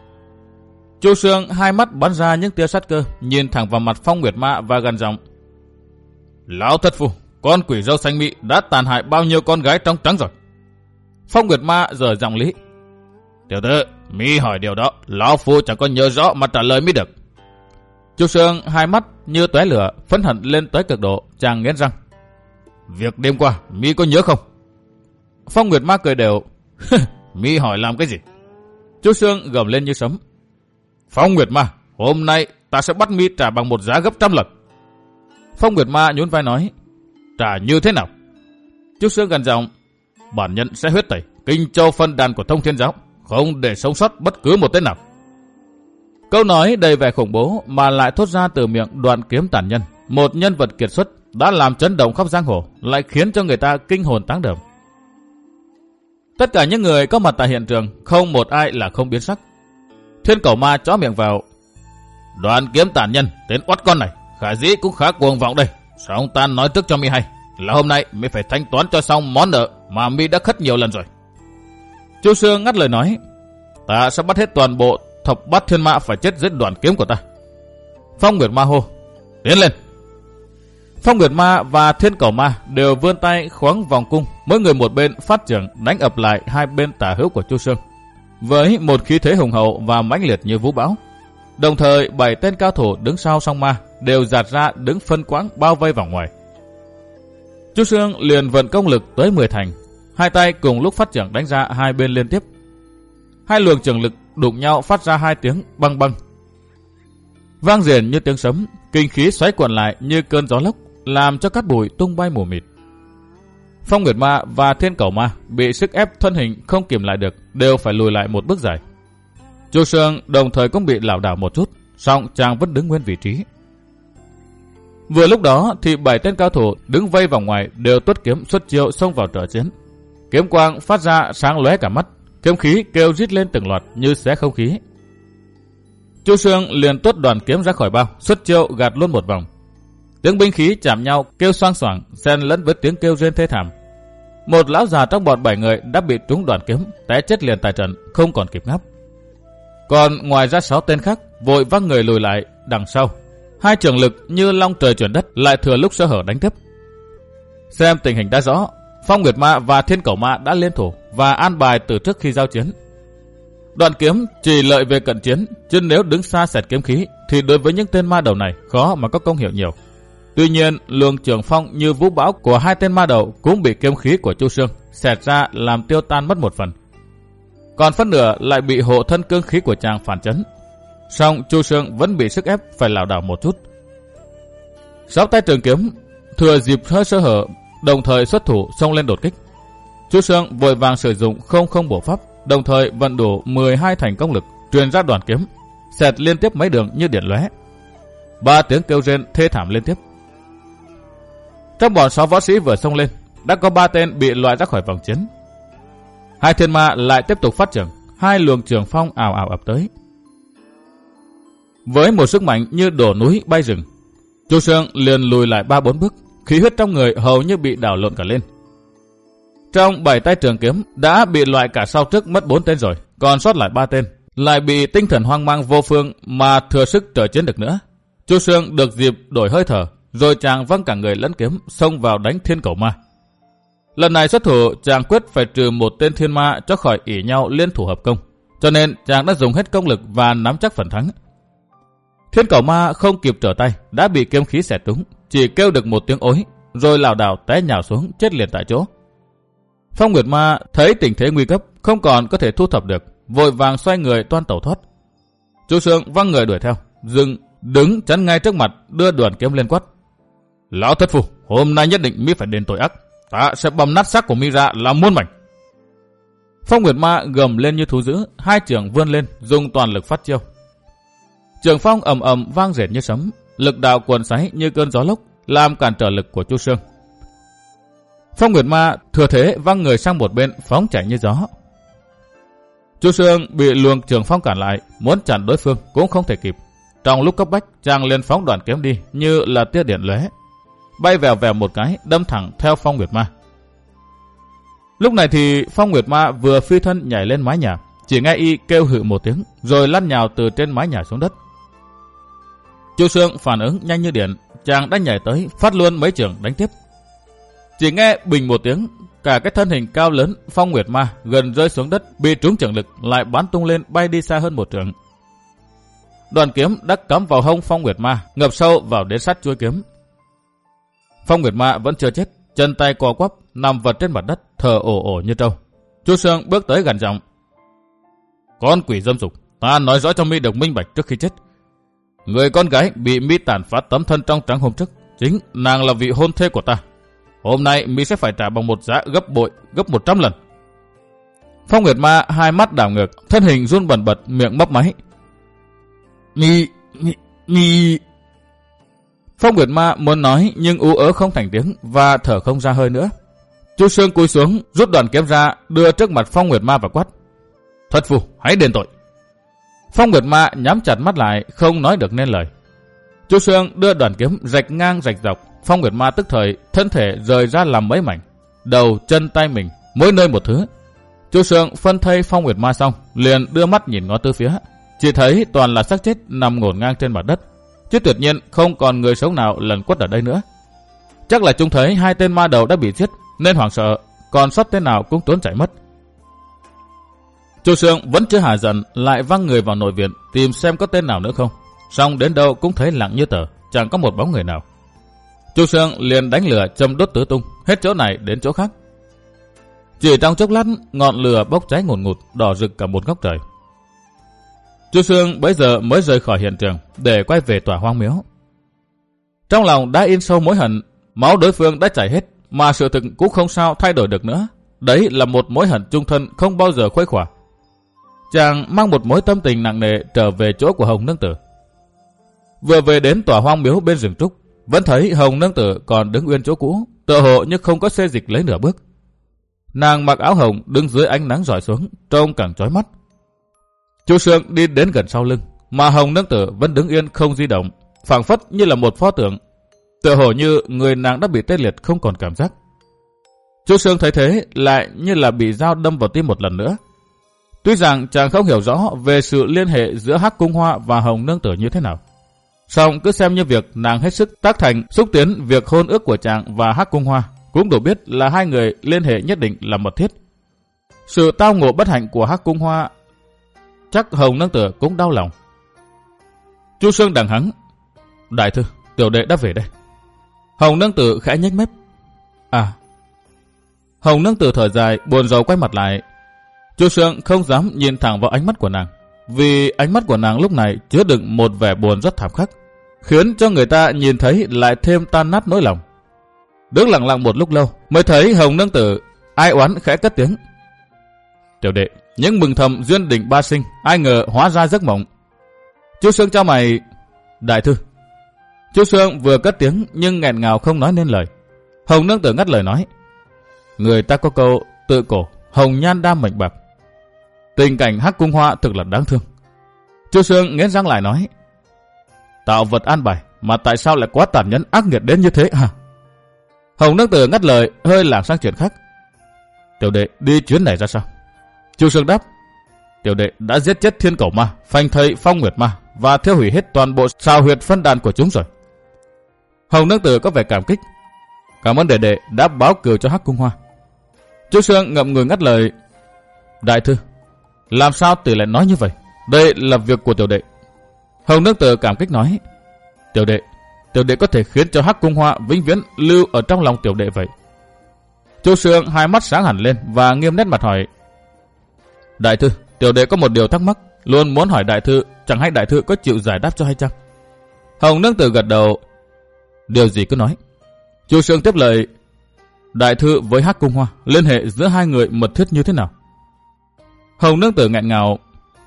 Chu Sương hai mắt bắn ra những tia sát cơ, nhìn thẳng vào mặt Phong Nguyệt Ma và gằn giọng: Lão thất phu, con quỷ râu xanh mị đã tàn hại bao nhiêu con gái trong trắng rồi. Phong Nguyệt Ma giở giọng lý: Tiểu tử, mi hỏi điều đó, lão phu chẳng có nhớ rõ mà trả lời mới được. Chu Sương hai mắt như tóe lửa, phẫn hận lên tới cực độ, chàng nghiến răng: Việc đêm qua mi có nhớ không? Phong Nguyệt Ma cười đều: Mi hỏi làm cái gì? Chu Sương gầm lên như sấm: Phong Nguyệt Ma, hôm nay ta sẽ bắt mi trả bằng một giá gấp trăm lần. Phong Nguyệt Ma nhún vai nói: Trả như thế nào? Chu Sương gần giọng: Bản nhân sẽ huyết tẩy Kinh Châu phân đàn của Thông Thiên Giáo, không để sống sót bất cứ một tên nào. Câu nói đầy vẻ khủng bố mà lại thốt ra từ miệng Đoạn Kiếm tàn nhân, một nhân vật kiệt xuất đã làm chấn động khắp giang hồ, lại khiến cho người ta kinh hồn táng đờm. Tất cả những người có mặt tại hiện trường không một ai là không biến sắc. Thiên Cẩu Ma chó miệng vào: Đoạn Kiếm tàn nhân, tên oắt con này, khả dĩ cũng khá cuồng vọng đây. Song ta nói trước cho mi hay là hôm nay mi phải thanh toán cho xong món nợ mà mi đã khất nhiều lần rồi. Chu Sương ngắt lời nói: Ta sẽ bắt hết toàn bộ thập bát thiên mã phải chết dưới đoạn kiếm của ta. Phong Nguyệt Ma hô: Tiến lên! Phong Nguyệt Ma và Thiên Cẩu Ma đều vươn tay khoáng vòng cung, mỗi người một bên phát chưởng đánh ập lại hai bên tả hữu của Chu Sương, với một khí thế hùng hậu và mãnh liệt như vũ bão. Đồng thời bảy tên cao thủ đứng sau song ma đều giạt ra đứng phân quãng bao vây vào ngoài. Chu Sương liền vận công lực tới mười thành, hai tay cùng lúc phát chưởng đánh ra hai bên liên tiếp. Hai luồng chưởng lực đụng nhau phát ra hai tiếng băng băng, vang rền như tiếng sấm, kinh khí xoáy cuộn lại như cơn gió lốc, làm cho cát bụi tung bay mù mịt. Phong Nguyệt Ma và Thiên Cẩu Ma bị sức ép thân hình không kìm lại được, đều phải lùi lại một bước dài. Chu Sương đồng thời cũng bị lảo đảo một chút, song chàng vẫn đứng nguyên vị trí. Vừa lúc đó thì bảy tên cao thủ đứng vây vòng ngoài đều tuốt kiếm xuất chiêu xông vào trợ chiến. Kiếm quang phát ra sáng lóe cả mắt, kiếm khí kêu rít lên từng loạt như xé không khí. Chu Xương liền tuốt đoàn kiếm ra khỏi bao, xuất chiêu gạt luôn một vòng. Tiếng binh khí chạm nhau kêu xoang xoảng, xen lẫn với tiếng kêu rên thê thảm. Một lão già trong bọn bảy người đã bị trúng đoàn kiếm, té chết liền tại trận, không còn kịp ngáp. Còn ngoài ra sáu tên khác vội văng người lùi lại đằng sau. Hai trường lực như long trời chuyển đất lại thừa lúc sơ hở đánh tiếp. Xem tình hình đã rõ, Phong Nguyệt Ma và Thiên Cẩu Ma đã liên thủ và an bài từ trước khi giao chiến. Đoạn kiếm chỉ lợi về cận chiến, chứ nếu đứng xa xẹt kiếm khí thì đối với những tên ma đầu này khó mà có công hiệu nhiều. Tuy nhiên, luồng trường phong như vũ bão của hai tên ma đầu cũng bị kiếm khí của Chu Xương xẹt ra làm tiêu tan mất một phần. Còn phân nửa lại bị hộ thân cương khí của chàng phản chấn. Song Chu Xương vẫn bị sức ép phải lảo đảo một chút. Sáu tay trường kiếm thừa dịp hơi sơ hở, đồng thời xuất thủ xông lên đột kích. Chu Xương vội vàng sử dụng không không bổ pháp, đồng thời vận đủ mười hai thành công lực truyền ra đoàn kiếm, xẹt liên tiếp mấy đường như điện lóe. Ba tiếng kêu rên thê thảm liên tiếp. Trong bọn sáu võ sĩ vừa xông lên, đã có ba tên bị loại ra khỏi vòng chiến. Hai thiên ma lại tiếp tục phát trường, hai luồng trường phong ào ào ập tới. Với một sức mạnh như đổ núi bay rừng, Chu Xương liền lùi lại ba bốn bước, khí huyết trong người hầu như bị đảo lộn cả lên. Trong bảy tay trường kiếm đã bị loại cả sau trước mất bốn tên rồi, còn sót lại ba tên, lại bị tinh thần hoang mang vô phương mà thừa sức trở chiến được nữa. Chu Xương được dịp đổi hơi thở, rồi chàng văng cả người lẫn kiếm xông vào đánh Thiên Cẩu Ma. Lần này xuất thủ chàng quyết phải trừ một tên thiên ma cho khỏi ỷ nhau liên thủ hợp công, cho nên chàng đã dùng hết công lực và nắm chắc phần thắng. Thiên Cẩu Ma không kịp trở tay đã bị kiếm khí xẹt trúng, chỉ kêu được một tiếng ối, rồi lảo đảo té nhào xuống chết liền tại chỗ. Phong Nguyệt Ma thấy tình thế nguy cấp, không còn có thể thu thập được, vội vàng xoay người toan tẩu thoát. Chu Xương văng người đuổi theo, dừng đứng chắn ngay trước mặt, đưa đoàn kiếm lên quát: "Lão thất phu, hôm nay nhất định mi phải đền tội ác, ta sẽ bầm nát xác của mi ra làm muôn mảnh." Phong Nguyệt Ma gầm lên như thú dữ, hai chưởng vươn lên, dùng toàn lực phát chiêu. Trường phong ầm ầm vang rền như sấm, lực đạo cuồn xoáy như cơn gió lốc, làm cản trở lực của Chu Xương. Phong Nguyệt Ma thừa thế văng người sang một bên, phóng chạy như gió. Chu Xương bị luồng trường phong cản lại, muốn chặn đối phương cũng không thể kịp. Trong lúc cấp bách, chàng liền phóng đoàn kiếm đi như là tia điện lóe, bay vèo vèo một cái, đâm thẳng theo Phong Nguyệt Ma. Lúc này thì Phong Nguyệt Ma vừa phi thân nhảy lên mái nhà, chỉ nghe y kêu hự một tiếng, rồi lăn nhào từ trên mái nhà xuống đất. Chu Xương phản ứng nhanh như điện, chàng đã nhảy tới, phát luôn mấy chưởng đánh tiếp. Chỉ nghe bình một tiếng, cả cái thân hình cao lớn Phong Nguyệt Ma gần rơi xuống đất, bị trúng chưởng lực lại bắn tung lên, bay đi xa hơn một trượng. Đoàn kiếm đã cắm vào hông Phong Nguyệt Ma, ngập sâu vào đến sát chuôi kiếm. Phong Nguyệt Ma vẫn chưa chết, chân tay co quắp, nằm vật trên mặt đất, thở ồ ồ như trâu. Chu Xương bước tới gần giọng: "Con quỷ dâm dục, ta nói rõ cho mi được minh bạch trước khi chết. Người con gái bị mi tàn phá tấm thân trong trắng hôm trước, chính nàng là vị hôn thê của ta. Hôm nay mi sẽ phải trả bằng một giá gấp bội, gấp một trăm lần." Phong Nguyệt Ma hai mắt đảo ngược, thân hình run bần bật, miệng mấp máy: Mi, mi, mi. Phong Nguyệt Ma muốn nói nhưng ú ớ không thành tiếng và thở không ra hơi nữa. Chu Xương cúi xuống, rút đoàn kiếm ra, đưa trước mặt Phong Nguyệt Ma và quát: "Thất phu, hãy đền tội." Phong Nguyệt Ma nhắm chặt mắt lại, không nói được nên lời. Chu Xương đưa đoàn kiếm rạch ngang rạch dọc, Phong Nguyệt Ma tức thời thân thể rời ra làm mấy mảnh, đầu, chân, tay mình, mỗi nơi một thứ. Chu Xương phân thây Phong Nguyệt Ma xong, liền đưa mắt nhìn ngó tứ phía, chỉ thấy toàn là xác chết nằm ngổn ngang trên mặt đất, chứ tuyệt nhiên không còn người sống nào lẩn quất ở đây nữa. Chắc là chúng thấy hai tên ma đầu đã bị giết nên hoảng sợ, còn sót tên nào cũng trốn chạy mất. Chu Xương vẫn chưa hả giận, lại văng người vào nội viện tìm xem có tên nào nữa không. Xong đến đâu cũng thấy lặng như tờ, chẳng có một bóng người nào. Chu Xương liền đánh lửa châm đốt tứ tung, hết chỗ này đến chỗ khác. Chỉ trong chốc lát, ngọn lửa bốc cháy ngùn ngụt, đỏ rực cả một góc trời. Chu Xương bấy giờ mới rời khỏi hiện trường để quay về tòa hoang miếu. Trong lòng đã in sâu mối hận, máu đối phương đã chảy hết, mà sự thực cũng không sao thay đổi được nữa. Đấy là một mối hận chung thân không bao giờ khuây khỏa. Chàng mang một mối tâm tình nặng nề trở về chỗ của Hồng Nương Tử. Vừa về đến tòa hoang miếu bên rừng trúc, vẫn thấy Hồng Nương Tử còn đứng nguyên chỗ cũ, tựa hồ như không có xê dịch lấy nửa bước. Nàng mặc áo hồng đứng dưới ánh nắng rọi xuống, trông càng chói mắt. Chu Sương đi đến gần sau lưng, mà Hồng Nương Tử vẫn đứng yên không di động, phảng phất như là một pho tượng, tựa hồ như người nàng đã bị tê liệt không còn cảm giác. Chu Sương thấy thế lại như là bị dao đâm vào tim một lần nữa. Tuy rằng chàng không hiểu rõ về sự liên hệ giữa Hắc Cung Hoa và Hồng Nương Tử như thế nào, song cứ xem như việc nàng hết sức tác thành xúc tiến việc hôn ước của chàng và Hắc Cung Hoa, cũng đủ biết là hai người liên hệ nhất định là mật thiết. Sự tao ngộ bất hạnh của Hắc Cung Hoa, chắc Hồng Nương Tử cũng đau lòng. Chu Sương đằng hắng, đại thư, tiểu đệ đã về đây. Hồng Nương Tử khẽ nhếch mép. À. Hồng Nương Tử thở dài, buồn rầu quay mặt lại. Chu Sương không dám nhìn thẳng vào ánh mắt của nàng, vì ánh mắt của nàng lúc này chứa đựng một vẻ buồn rất thảm khắc, khiến cho người ta nhìn thấy lại thêm tan nát nỗi lòng. Đứng lặng lặng một lúc lâu, mới thấy Hồng Nương Tử ai oán khẽ cất tiếng. Tiểu đệ, những mừng thầm duyên định ba sinh, ai ngờ hóa ra giấc mộng. Chu Sương chau mày. Đại thư. Chu Sương vừa cất tiếng nhưng nghẹn ngào không nói nên lời. Hồng Nương Tử ngắt lời nói. Người ta có câu tự cổ, hồng nhan đa mệnh bạc. Tình cảnh Hắc Cung Hoa thực là đáng thương. Chu Sương nghiến răng lại nói. Tạo vật an bài, mà tại sao lại quá tàn nhẫn ác nghiệt đến như thế hả? Hồng Nương Tử ngắt lời, hơi lảng sang chuyện khác. Tiểu đệ đi chuyến này ra sao? Chu Sương đáp. Tiểu đệ đã giết chết Thiên Cẩu Ma, phanh thây Phong Nguyệt Ma và thiêu hủy hết toàn bộ sao huyệt phân đàn của chúng rồi. Hồng Nương Tử có vẻ cảm kích. Cảm ơn đệ đệ đã báo cừu cho Hắc Cung Hoa. Chu Sương ngậm ngùi ngắt lời. Đại thư, làm sao tỷ lại nói như vậy? Đây là việc của tiểu đệ. Hồng Nương Tử cảm kích nói. Tiểu đệ, tiểu đệ có thể khiến cho Hắc Cung Hoa vĩnh viễn lưu ở trong lòng tiểu đệ vậy. Chu Sương hai mắt sáng hẳn lên và nghiêm nét mặt hỏi. Đại thư, tiểu đệ có một điều thắc mắc, luôn muốn hỏi đại thư, chẳng hay đại thư có chịu giải đáp cho hay chăng? Hồng Nương Tử gật đầu. Điều gì cứ nói. Chu Sương tiếp lời. Đại thư với Hắc Cung Hoa, liên hệ giữa hai người mật thiết như thế nào? Hồng Nương Tử nghẹn ngào.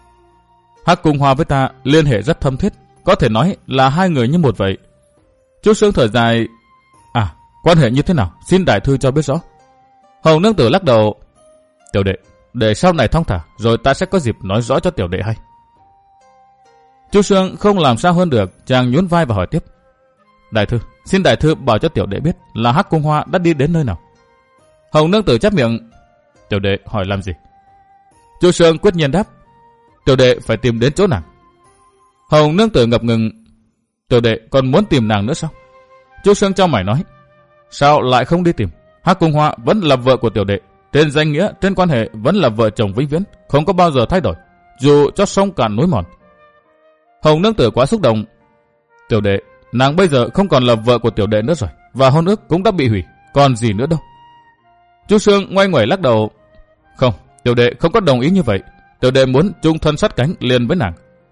Hắc Cung Hoa với ta liên hệ rất thâm thiết, có thể nói là hai người như một vậy. Chu Sương thở dài. À, quan hệ như thế nào? Xin đại thư cho biết rõ. Hồng Nương Tử lắc đầu. Tiểu đệ, để sau này thong thả, rồi ta sẽ có dịp nói rõ cho tiểu đệ hay. Chu Sương không làm sao hơn được, chàng nhún vai và hỏi tiếp. Đại thư, xin đại thư bảo cho tiểu đệ biết là Hắc Cung Hoa đã đi đến nơi nào. Hồng Nương Tử chép miệng. Tiểu đệ hỏi làm gì? Chu Sương quyết nhiên đáp. Tiểu đệ phải tìm đến chỗ nàng. Hồng Nương Tử ngập ngừng. Tiểu đệ còn muốn tìm nàng nữa sao? Chu Sương chau mày nói. Sao lại không đi tìm? Hắc Cung Hoa vẫn là vợ của tiểu đệ, trên danh nghĩa, trên quan hệ vẫn là vợ chồng vĩnh viễn, không có bao giờ thay đổi, dù cho sông cạn núi mòn. Hồng Nương Tử quá xúc động. Tiểu đệ, nàng bây giờ không còn là vợ của tiểu đệ nữa rồi, và hôn ước cũng đã bị hủy, còn gì nữa đâu. Chu Sương ngoay ngoẩy lắc đầu. Không, tiểu đệ không có đồng ý như vậy. Tiểu đệ muốn chung thân sát cánh liền với nàng.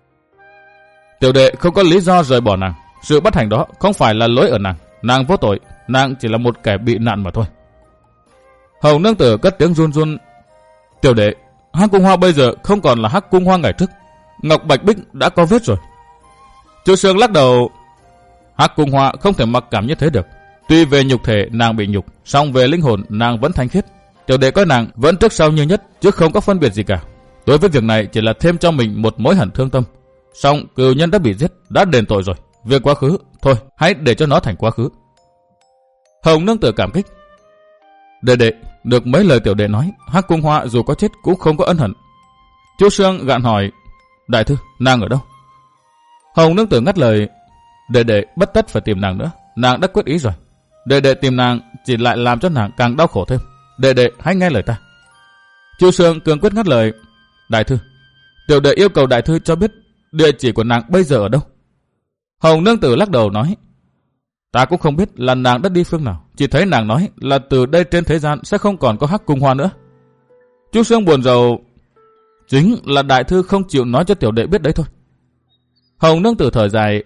Tiểu đệ không có lý do rời bỏ nàng. Sự bất hạnh đó không phải là lỗi ở nàng. Nàng vô tội, nàng chỉ là một kẻ bị nạn mà thôi. Hồng Nương Tử cất tiếng run run. Tiểu đệ, Hắc Cung Hoa bây giờ không còn là Hắc Cung Hoa ngày trước. Ngọc Bạch Bích đã có vết rồi. Chu Sương lắc đầu. Hắc Cung Hoa không thể mặc cảm như thế được. Tuy về nhục thể nàng bị nhục, song về linh hồn nàng vẫn thanh khiết. Tiểu đệ coi nàng vẫn trước sau như nhất, chứ không có phân biệt gì cả. Đối với việc này chỉ là thêm cho mình một mối hận thương tâm. Song cừu nhân đã bị giết, đã đền tội rồi. Việc quá khứ, thôi hãy để cho nó thành quá khứ. Hồng Nương Tử cảm kích. Đệ đệ, được mấy lời tiểu đệ nói, Hắc Cung Hoa dù có chết cũng không có ân hận. Chu Sương gạn hỏi. Đại thư, nàng ở đâu? Hồng Nương Tử ngắt lời. Đệ đệ bất tất phải tìm nàng nữa, nàng đã quyết ý rồi. Đệ đệ tìm nàng chỉ lại làm cho nàng càng đau khổ thêm. Đệ đệ hãy nghe lời ta. Chu Sương cường quyết ngắt lời. Đại thư, tiểu đệ yêu cầu đại thư cho biết địa chỉ của nàng bây giờ ở đâu. Hồng Nương Tử lắc đầu nói. Ta cũng không biết là nàng đã đi phương nào, chỉ thấy nàng nói là từ đây trên thế gian sẽ không còn có Hắc Cung Hoa nữa. Chu Sương buồn rầu. Chính là đại thư không chịu nói cho tiểu đệ biết đấy thôi. Hồng Nương Tử thở dài.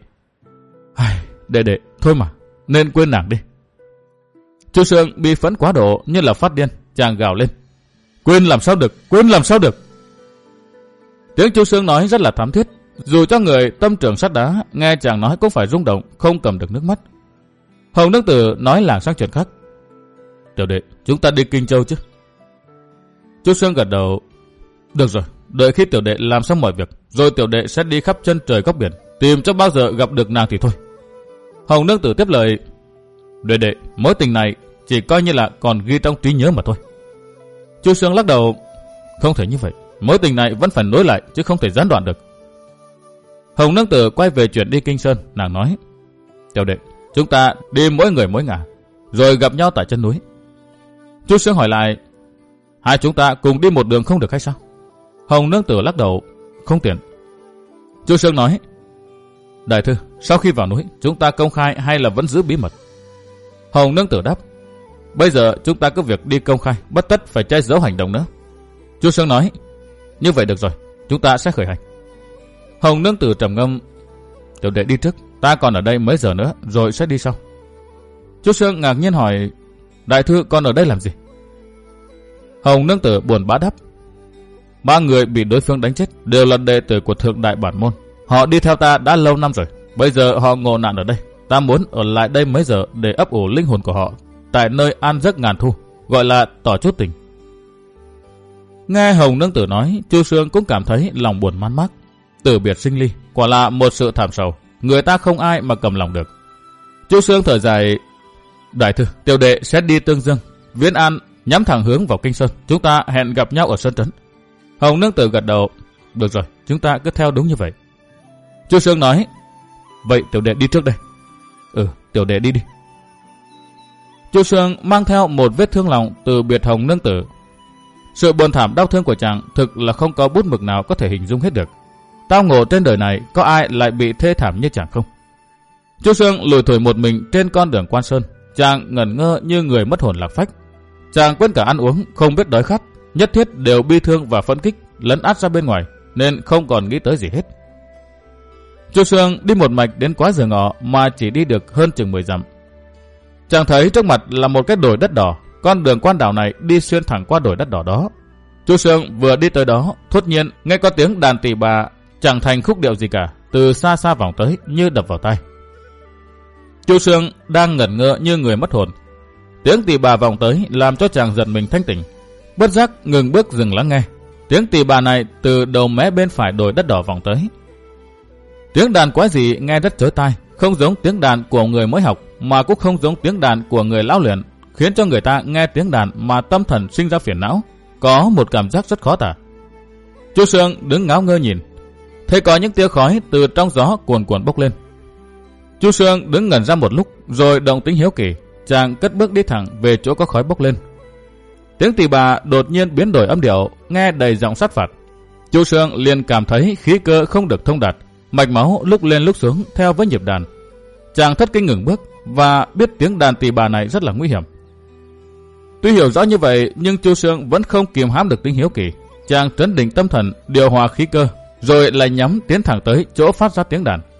Đệ đệ, thôi mà, nên quên nàng đi. Chu Sương bị phẫn quá độ như là phát điên, chàng gào lên. Quên làm sao được, quên làm sao được. Tiếng Chu Sương nói rất là thắm thiết, dù cho người tâm trường sắt đá nghe chàng nói cũng phải rung động, không cầm được nước mắt. Hồng Nương Tử nói làng sang chuyện khác. Tiểu đệ, chúng ta đi Kinh Châu chứ? Chu Sương gật đầu. Được rồi, đợi khi tiểu đệ làm xong mọi việc, rồi tiểu đệ sẽ đi khắp chân trời góc biển, tìm cho bao giờ gặp được nàng thì thôi. Hồng Nương Tử tiếp lời. Đệ đệ, mối tình này chỉ coi như là còn ghi trong trí nhớ mà thôi. Chu Sương lắc đầu. Không thể như vậy, mối tình này vẫn phải nối lại chứ không thể gián đoạn được. Hồng Nương Tử quay về chuyện đi Kinh Sơn, nàng nói. Tiểu đệ, chúng ta đi mỗi người mỗi ngả, rồi gặp nhau tại chân núi. Chu Sương hỏi lại. Hai chúng ta cùng đi một đường không được hay sao? Hồng Nương Tử lắc đầu. Không tiện. Chu Sương nói. Đại thư, sau khi vào núi, chúng ta công khai hay là vẫn giữ bí mật? Hồng Nương Tử đáp. Bây giờ chúng ta cứ việc đi công khai, bất tất phải che giấu hành động nữa. Chu Sương nói. Như vậy được rồi, chúng ta sẽ khởi hành. Hồng Nương Tử trầm ngâm. Tiểu đệ đi trước, ta còn ở đây mấy giờ nữa, rồi sẽ đi sau. Chu Sương ngạc nhiên hỏi. Đại thư còn ở đây làm gì? Hồng Nương Tử buồn bã đáp. Ba người bị đối phương đánh chết đều là đệ tử của thượng đại bản môn. Họ đi theo ta đã lâu năm rồi, bây giờ họ ngộ nạn ở đây. Ta muốn ở lại đây mấy giờ để ấp ủ linh hồn của họ tại nơi an giấc ngàn thu, gọi là tỏ chút tình. Nghe Hồng Nương Tử nói, Chu Sương cũng cảm thấy lòng buồn man mác. Từ biệt sinh ly, quả là một sự thảm sầu, người ta không ai mà cầm lòng được. Chu Sương thở dài. Đại thư, tiểu đệ sẽ đi Tương Dương, Viễn An, nhắm thẳng hướng vào Kinh Sơn. Chúng ta hẹn gặp nhau ở Sơn Trấn. Hồng Nương Tử gật đầu. Được rồi, chúng ta cứ theo đúng như vậy. Chu Sương nói. Vậy tiểu đệ đi trước đây. Ừ, tiểu đệ đi đi. Chu Sương mang theo một vết thương lòng từ biệt Hồng Nương Tử. Sự buồn thảm đau thương của chàng thực là không có bút mực nào có thể hình dung hết được. Tao ngộ trên đời này có ai lại bị thê thảm như chàng không? Chu Sương lủi thủi một mình trên con đường Quan Sơn. Chàng ngẩn ngơ như người mất hồn lạc phách. Chàng quên cả ăn uống, không biết đói khát, nhất thiết đều bi thương và phẫn kích lấn át ra bên ngoài, nên không còn nghĩ tới gì hết. Chu Sương đi một mạch đến quá giờ ngọ mà chỉ đi được hơn chừng mười dặm. Chàng thấy trước mặt là một cái đồi đất đỏ, con đường quan đảo này đi xuyên thẳng qua đồi đất đỏ đó. Chu Sương vừa đi tới đó, thốt nhiên nghe có tiếng đàn tỳ bà chẳng thành khúc điệu gì cả, từ xa xa vọng tới như đập vào tai. Chu Sương đang ngẩn ngơ như người mất hồn. Tiếng tỳ bà vọng tới làm cho chàng giật mình thanh tỉnh, bất giác ngừng bước dừng lắng nghe. Tiếng tỳ bà này từ đầu mé bên phải đồi đất đỏ vọng tới. Tiếng đàn quái dị nghe rất chói tai, không giống tiếng đàn của người mới học, mà cũng không giống tiếng đàn của người lão luyện, khiến cho người ta nghe tiếng đàn mà tâm thần sinh ra phiền não, có một cảm giác rất khó tả. Chu Sương đứng ngáo ngơ nhìn, thấy có những tia khói từ trong gió cuồn cuộn bốc lên. Chu Sương đứng ngẩn ra một lúc, rồi động tính hiếu kỳ, chàng cất bước đi thẳng về chỗ có khói bốc lên. Tiếng tỳ bà đột nhiên biến đổi âm điệu, nghe đầy giọng sát phạt. Chu Sương liền cảm thấy khí cơ không được thông đạt, mạch máu lúc lên lúc xuống theo với nhịp đàn. Chàng thất kinh ngừng bước và biết tiếng đàn tỳ bà này rất là nguy hiểm. Tuy hiểu rõ như vậy, nhưng Chu Sương vẫn không kiềm hãm được tính hiếu kỳ. Chàng trấn định tâm thần, điều hòa khí cơ, rồi lại nhắm tiến thẳng tới chỗ phát ra tiếng đàn.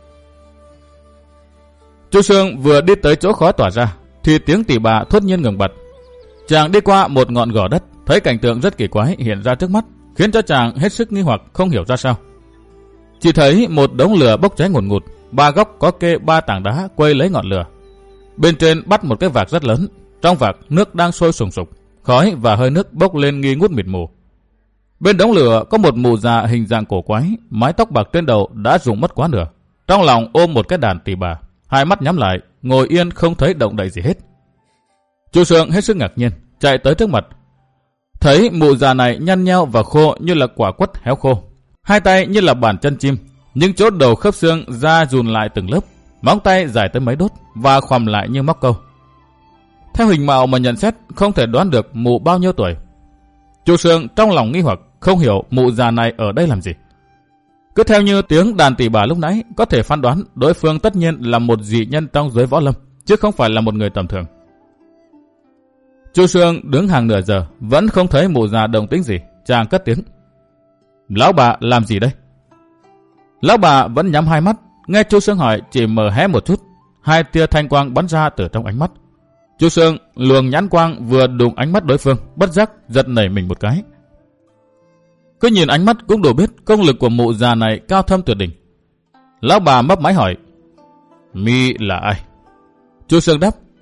Chu Sương vừa đi tới chỗ khói tỏa ra, thì tiếng tỳ bà thốt nhiên ngừng bật. Chàng đi qua một ngọn gò đất, thấy cảnh tượng rất kỳ quái hiện ra trước mắt, khiến cho chàng hết sức nghi hoặc không hiểu ra sao. Chỉ thấy một đống lửa bốc cháy ngùn ngụt, ba góc có kê ba tảng đá quây lấy ngọn lửa. Bên trên bắt một cái vạc rất lớn, trong vạc nước đang sôi sùng sục, khói và hơi nước bốc lên nghi ngút mịt mù. Bên đống lửa có một mụ già hình dạng cổ quái, mái tóc bạc trên đầu đã rụng mất quá nửa, trong lòng ôm một cái đàn tỳ bà, hai mắt nhắm lại, ngồi yên không thấy động đậy gì hết. Chu Sương hết sức ngạc nhiên, chạy tới trước mặt, thấy mụ già này nhăn nheo và khô như là quả quất héo khô, hai tay như là bàn chân chim, những chỗ đầu khớp xương da rùn lại từng lớp, móng tay dài tới mấy đốt và khoằm lại như móc câu. Theo hình mạo mà nhận xét, không thể đoán được mụ bao nhiêu tuổi. Chu Sương trong lòng nghi hoặc, không hiểu mụ già này ở đây làm gì. Cứ theo như tiếng đàn tỳ bà lúc nãy, có thể phán đoán đối phương tất nhiên là một dị nhân trong giới võ lâm, chứ không phải là một người tầm thường. Chu Sương đứng hàng nửa giờ, vẫn không thấy mụ già động tĩnh gì, chàng cất tiếng. Lão bà làm gì đây? Lão bà vẫn nhắm hai mắt, nghe Chu Sương hỏi chỉ mở hé một chút, hai tia thanh quang bắn ra từ trong ánh mắt. Chu Sương luồng nhãn quang vừa đụng ánh mắt đối phương, bất giác giật nảy mình một cái. Cứ nhìn ánh mắt cũng đủ biết công lực của mụ già này cao thâm tuyệt đỉnh. Lão bà mấp máy hỏi, mi là ai? Chu Sương đáp,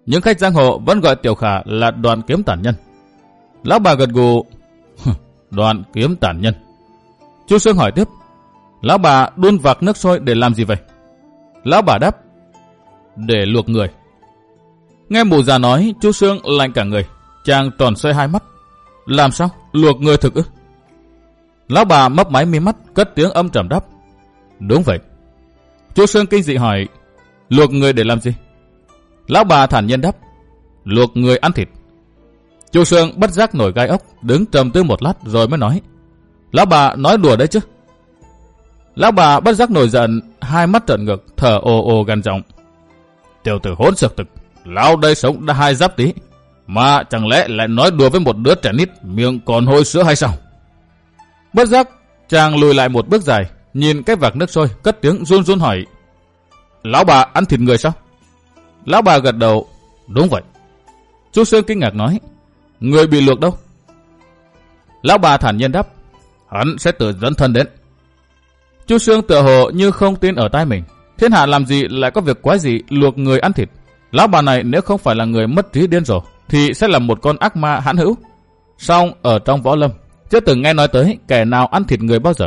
những khách giang hồ vẫn gọi Tiểu Khả là Đoàn Kiếm tàn nhân. Lão bà gật gù. Đoàn Kiếm tàn nhân. Chu Sương hỏi tiếp. Lão bà đun vạc nước sôi để làm gì vậy? Lão bà đáp. Để luộc người. Nghe mụ già nói, Chu Sương lạnh cả người. Chàng tròn xoay hai mắt. Làm sao? Luộc người thực ư? Lão bà mấp máy mi mắt, cất tiếng âm trầm đáp. Đúng vậy. Chu Sương kinh dị hỏi. Luộc người để làm gì? Lão bà thản nhiên đáp. Luộc người ăn thịt. Chu Sương bất giác nổi gai ốc, đứng trầm tư một lát rồi mới nói. Lão bà nói đùa đấy chứ? Lão bà bất giác nổi giận, hai mắt trợn ngược, thở ồ ồ gằn giọng. Tiểu tử hỗn xược thực, lão đây sống đã hai giáp tí, mà chẳng lẽ lại nói đùa với một đứa trẻ nít miệng còn hôi sữa hay sao? Bất giác chàng lùi lại một bước dài, nhìn cái vạc nước sôi, cất tiếng run run hỏi. Lão bà ăn thịt người sao? Lão bà gật đầu. Đúng vậy. Chu Sương kinh ngạc nói. Người bị luộc đâu? Lão bà thản nhiên đáp. Hắn sẽ tự dẫn thân đến. Chu Sương tựa hồ như không tin ở tai mình. Thiên hạ làm gì lại có việc quái gì luộc người ăn thịt? Lão bà này nếu không phải là người mất trí điên rồ thì sẽ là một con ác ma hãn hữu. Song ở trong võ lâm chưa từng nghe nói tới kẻ nào ăn thịt người bao giờ.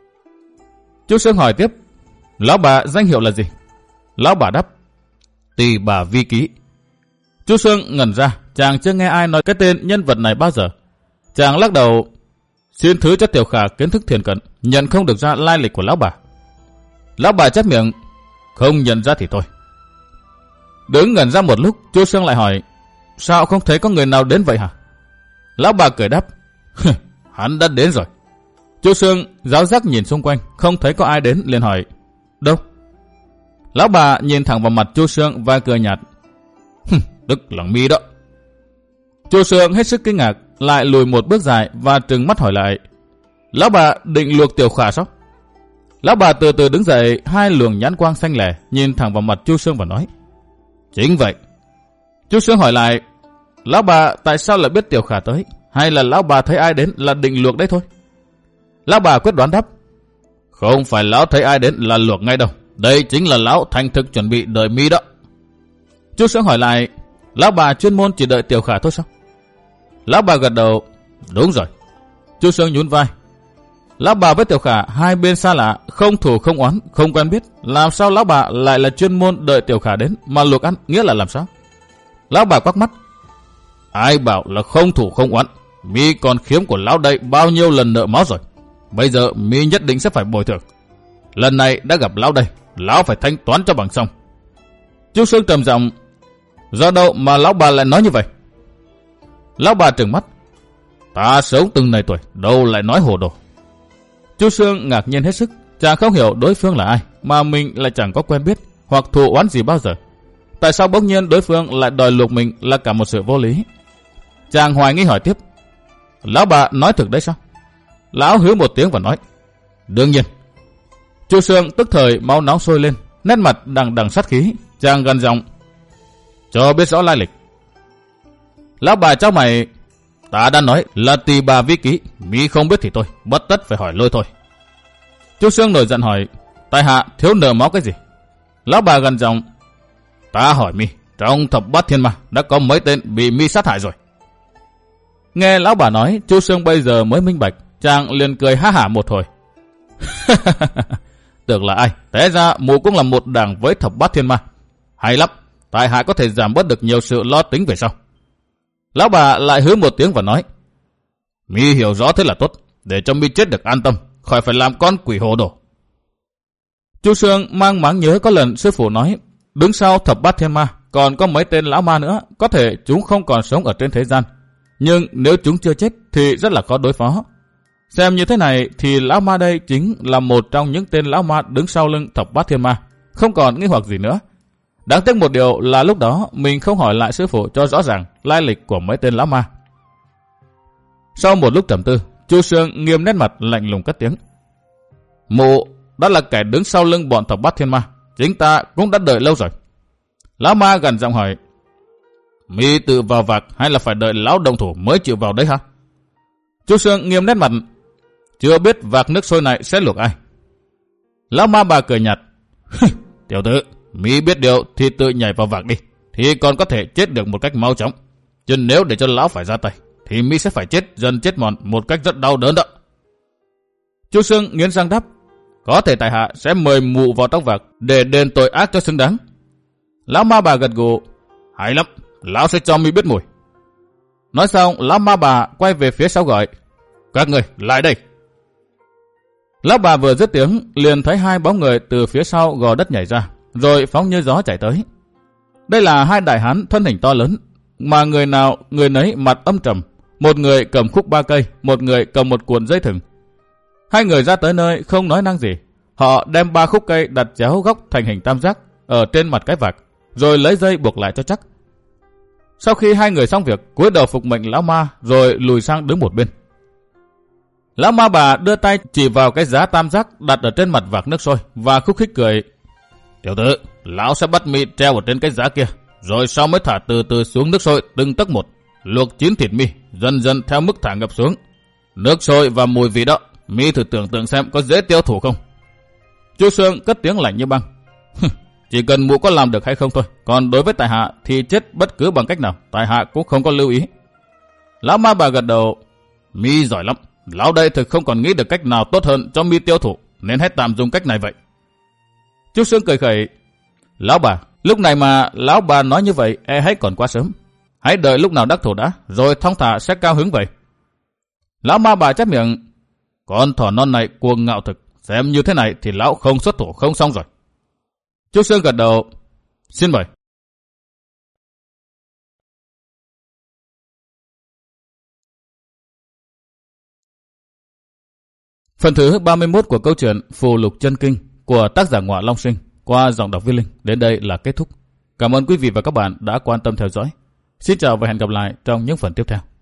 Chu Sương hỏi tiếp. Lão bà danh hiệu là gì? Lão bà đáp. Tỳ bà Vi Ký. Chu Sương ngẩn ra, chàng chưa nghe ai nói cái tên nhân vật này bao giờ. Chàng lắc đầu. Xin thứ cho Tiểu Khả kiến thức thiền cận, nhận không được ra lai lịch của lão bà. Lão bà chép miệng. Không nhận ra thì thôi. Đứng ngẩn ra một lúc, Chu Sương lại hỏi. Sao không thấy có người nào đến vậy hả? Lão bà cười đáp. Hắn đã đến rồi. Chu Sương giáo giác nhìn xung quanh, không thấy có ai đến, liền hỏi. Đâu? Lão bà nhìn thẳng vào mặt Chu Sương và cười nhạt. Tức là mi đó. Chu Sương hết sức kinh ngạc, lại lùi một bước dài và trừng mắt hỏi lại. Lão bà định luộc Tiểu Khả sao? Lão bà từ từ đứng dậy, hai luồng nhãn quang xanh lẻ nhìn thẳng vào mặt Chu Sương và nói. Chính vậy. Chu Sương hỏi lại. Lão bà tại sao lại biết Tiểu Khả tới? Hay là lão bà thấy ai đến là định luộc đấy thôi? Lão bà quyết đoán đáp. Không phải lão thấy ai đến là luộc ngay đâu. Đây chính là lão thành thực chuẩn bị đợi mi đó. Chu Sương hỏi lại. Lão bà chuyên môn chỉ đợi Tiểu Khả thôi sao? Lão bà gật đầu. Đúng rồi. Chu Sương nhún vai. Lão bà với Tiểu Khả hai bên xa lạ, không thù không oán, không quen biết. Làm sao lão bà lại là chuyên môn đợi Tiểu Khả đến mà luộc ăn, nghĩa là làm sao? Lão bà quắc mắt. Ai bảo là không thù không oán? Mi còn khiếm của lão đây bao nhiêu lần nợ máu rồi. Bây giờ mi nhất định sẽ phải bồi thường. Lần này đã gặp lão đây, lão phải thanh toán cho bằng xong. Chu Sương trầm giọng. Do đâu mà lão bà lại nói như vậy? Lão bà trừng mắt. Ta sống từng này tuổi, đâu lại nói hồ đồ. Chu Sương ngạc nhiên hết sức, chàng không hiểu đối phương là ai, mà mình lại chẳng có quen biết hoặc thù oán gì bao giờ. Tại sao bỗng nhiên đối phương lại đòi luộc mình là cả một sự vô lý? Chàng hoài nghi hỏi tiếp. Lão bà nói thực đấy sao? Lão hứ một tiếng và nói. Đương nhiên. Chu Sương tức thời máu nóng sôi lên, nét mặt đằng đằng sát khí, chàng gần giọng. Cho biết rõ lai lịch. Lão bà trao mày. Ta đã nói là tỳ bà Vi Ký, mi không biết thì thôi, bất tất phải hỏi lôi thôi. Chu Sương nổi giận hỏi. Tại hạ thiếu nợ máu cái gì? Lão bà gần giọng. Ta hỏi mi, trong thập bát thiên ma đã có mấy tên bị mi sát hại rồi? Nghe lão bà nói, Chu Sương bây giờ mới minh bạch, chàng liền cười ha hả một hồi. Tưởng là ai? Té ra mụ cũng là một đảng với thập bát thiên ma. Hay lắm, tại hạ có thể giảm bớt được nhiều sự lo tính về sau. Lão bà lại hứ một tiếng và nói. Mi hiểu rõ thế là tốt, để cho mi chết được an tâm, khỏi phải làm con quỷ hồ đồ. Chu Sương mang máng nhớ có lần sư phụ nói, đứng sau thập bát thiên ma còn có mấy tên lão ma nữa, có thể chúng không còn sống ở trên thế gian, nhưng nếu chúng chưa chết thì rất là khó đối phó. Xem như thế này thì lão ma đây chính là một trong những tên lão ma đứng sau lưng thập bát thiên ma, không còn nghi hoặc gì nữa. Đáng tiếc một điều là lúc đó mình không hỏi lại sư phụ cho rõ ràng lai lịch của mấy tên lão ma. Sau một lúc trầm tư, Chu Sương nghiêm nét mặt lạnh lùng cất tiếng. Mụ đã là kẻ đứng sau lưng bọn thập bát thiên ma, chính ta cũng đã đợi lâu rồi. Lão ma gần giọng hỏi. Mi tự vào vạc hay là phải đợi lão đồng thủ mới chịu vào đấy hả? Chu Sương nghiêm nét mặt. Chưa biết vạc nước sôi này sẽ luộc ai? Lão ma bà cười nhạt. Tiểu tử, mi biết điều thì tự nhảy vào vạc đi. thì còn có thể chết được một cách mau chóng. Chứ nếu để cho lão phải ra tay, thì mi sẽ phải chết dần chết mòn một cách rất đau đớn đó. Chu Xương nghiến răng đáp, có thể tại hạ sẽ mời mụ vào tóc bạc để đền tội ác cho xứng đáng. Lão ma bà gật gù, hay lắm, lão sẽ cho mi biết mùi. Nói xong, lão ma bà quay về phía sau gọi, các người lại đây. Lão bà vừa dứt tiếng, liền thấy hai bóng người từ phía sau gò đất nhảy ra, rồi phóng như gió chạy tới. Đây là hai đại hán thân hình to lớn, mà người nào người nấy mặt âm trầm, một người cầm khúc ba cây, một người cầm một cuộn dây thừng. Hai người ra tới nơi không nói năng gì, họ đem ba khúc cây đặt chéo góc thành hình tam giác ở trên mặt cái vạc, rồi lấy dây buộc lại cho chắc. Sau khi hai người xong việc, cúi đầu phục mệnh lão ma, rồi lùi sang đứng một bên. Lão ma bà đưa tay chỉ vào cái giá tam giác đặt ở trên mặt vạc nước sôi và khúc khích cười, tiểu tử, lão sẽ bắt mi treo ở trên cái giá kia, rồi sau mới thả từ từ xuống nước sôi từng tấc một, luộc chín thịt mi, dần dần theo mức thả ngập xuống. Nước sôi và mùi vị đó, mi thử tưởng tượng xem có dễ tiêu thụ không. Chu Xương cất tiếng lạnh như băng, chỉ cần mụ có làm được hay không thôi, còn đối với tại hạ thì chết bất cứ bằng cách nào, tại hạ cũng không có lưu ý. Lão ma bà gật đầu, mi giỏi lắm, lão đây thực không còn nghĩ được cách nào tốt hơn cho mi tiêu thụ, nên hãy tạm dùng cách này vậy. Chu Xương cười khẩy, lão bà, lúc này mà lão bà nói như vậy, e hãy còn quá sớm. Hãy đợi lúc nào đắc thủ đã, rồi thong thả sẽ cao hứng vậy. Lão ma bà chép miệng, con thỏ non này cuồng ngạo thực, xem như thế này thì lão không xuất thủ không xong rồi. Chu Xương gật đầu, xin mời. Phần thứ ba mươi mốt của câu chuyện Phù Lục Chân Kinh của tác giả Ngọa Long Sinh qua giọng đọc Viết Linh đến đây là kết thúc. Cảm ơn quý vị và các bạn đã quan tâm theo dõi. Xin chào và hẹn gặp lại trong những phần tiếp theo.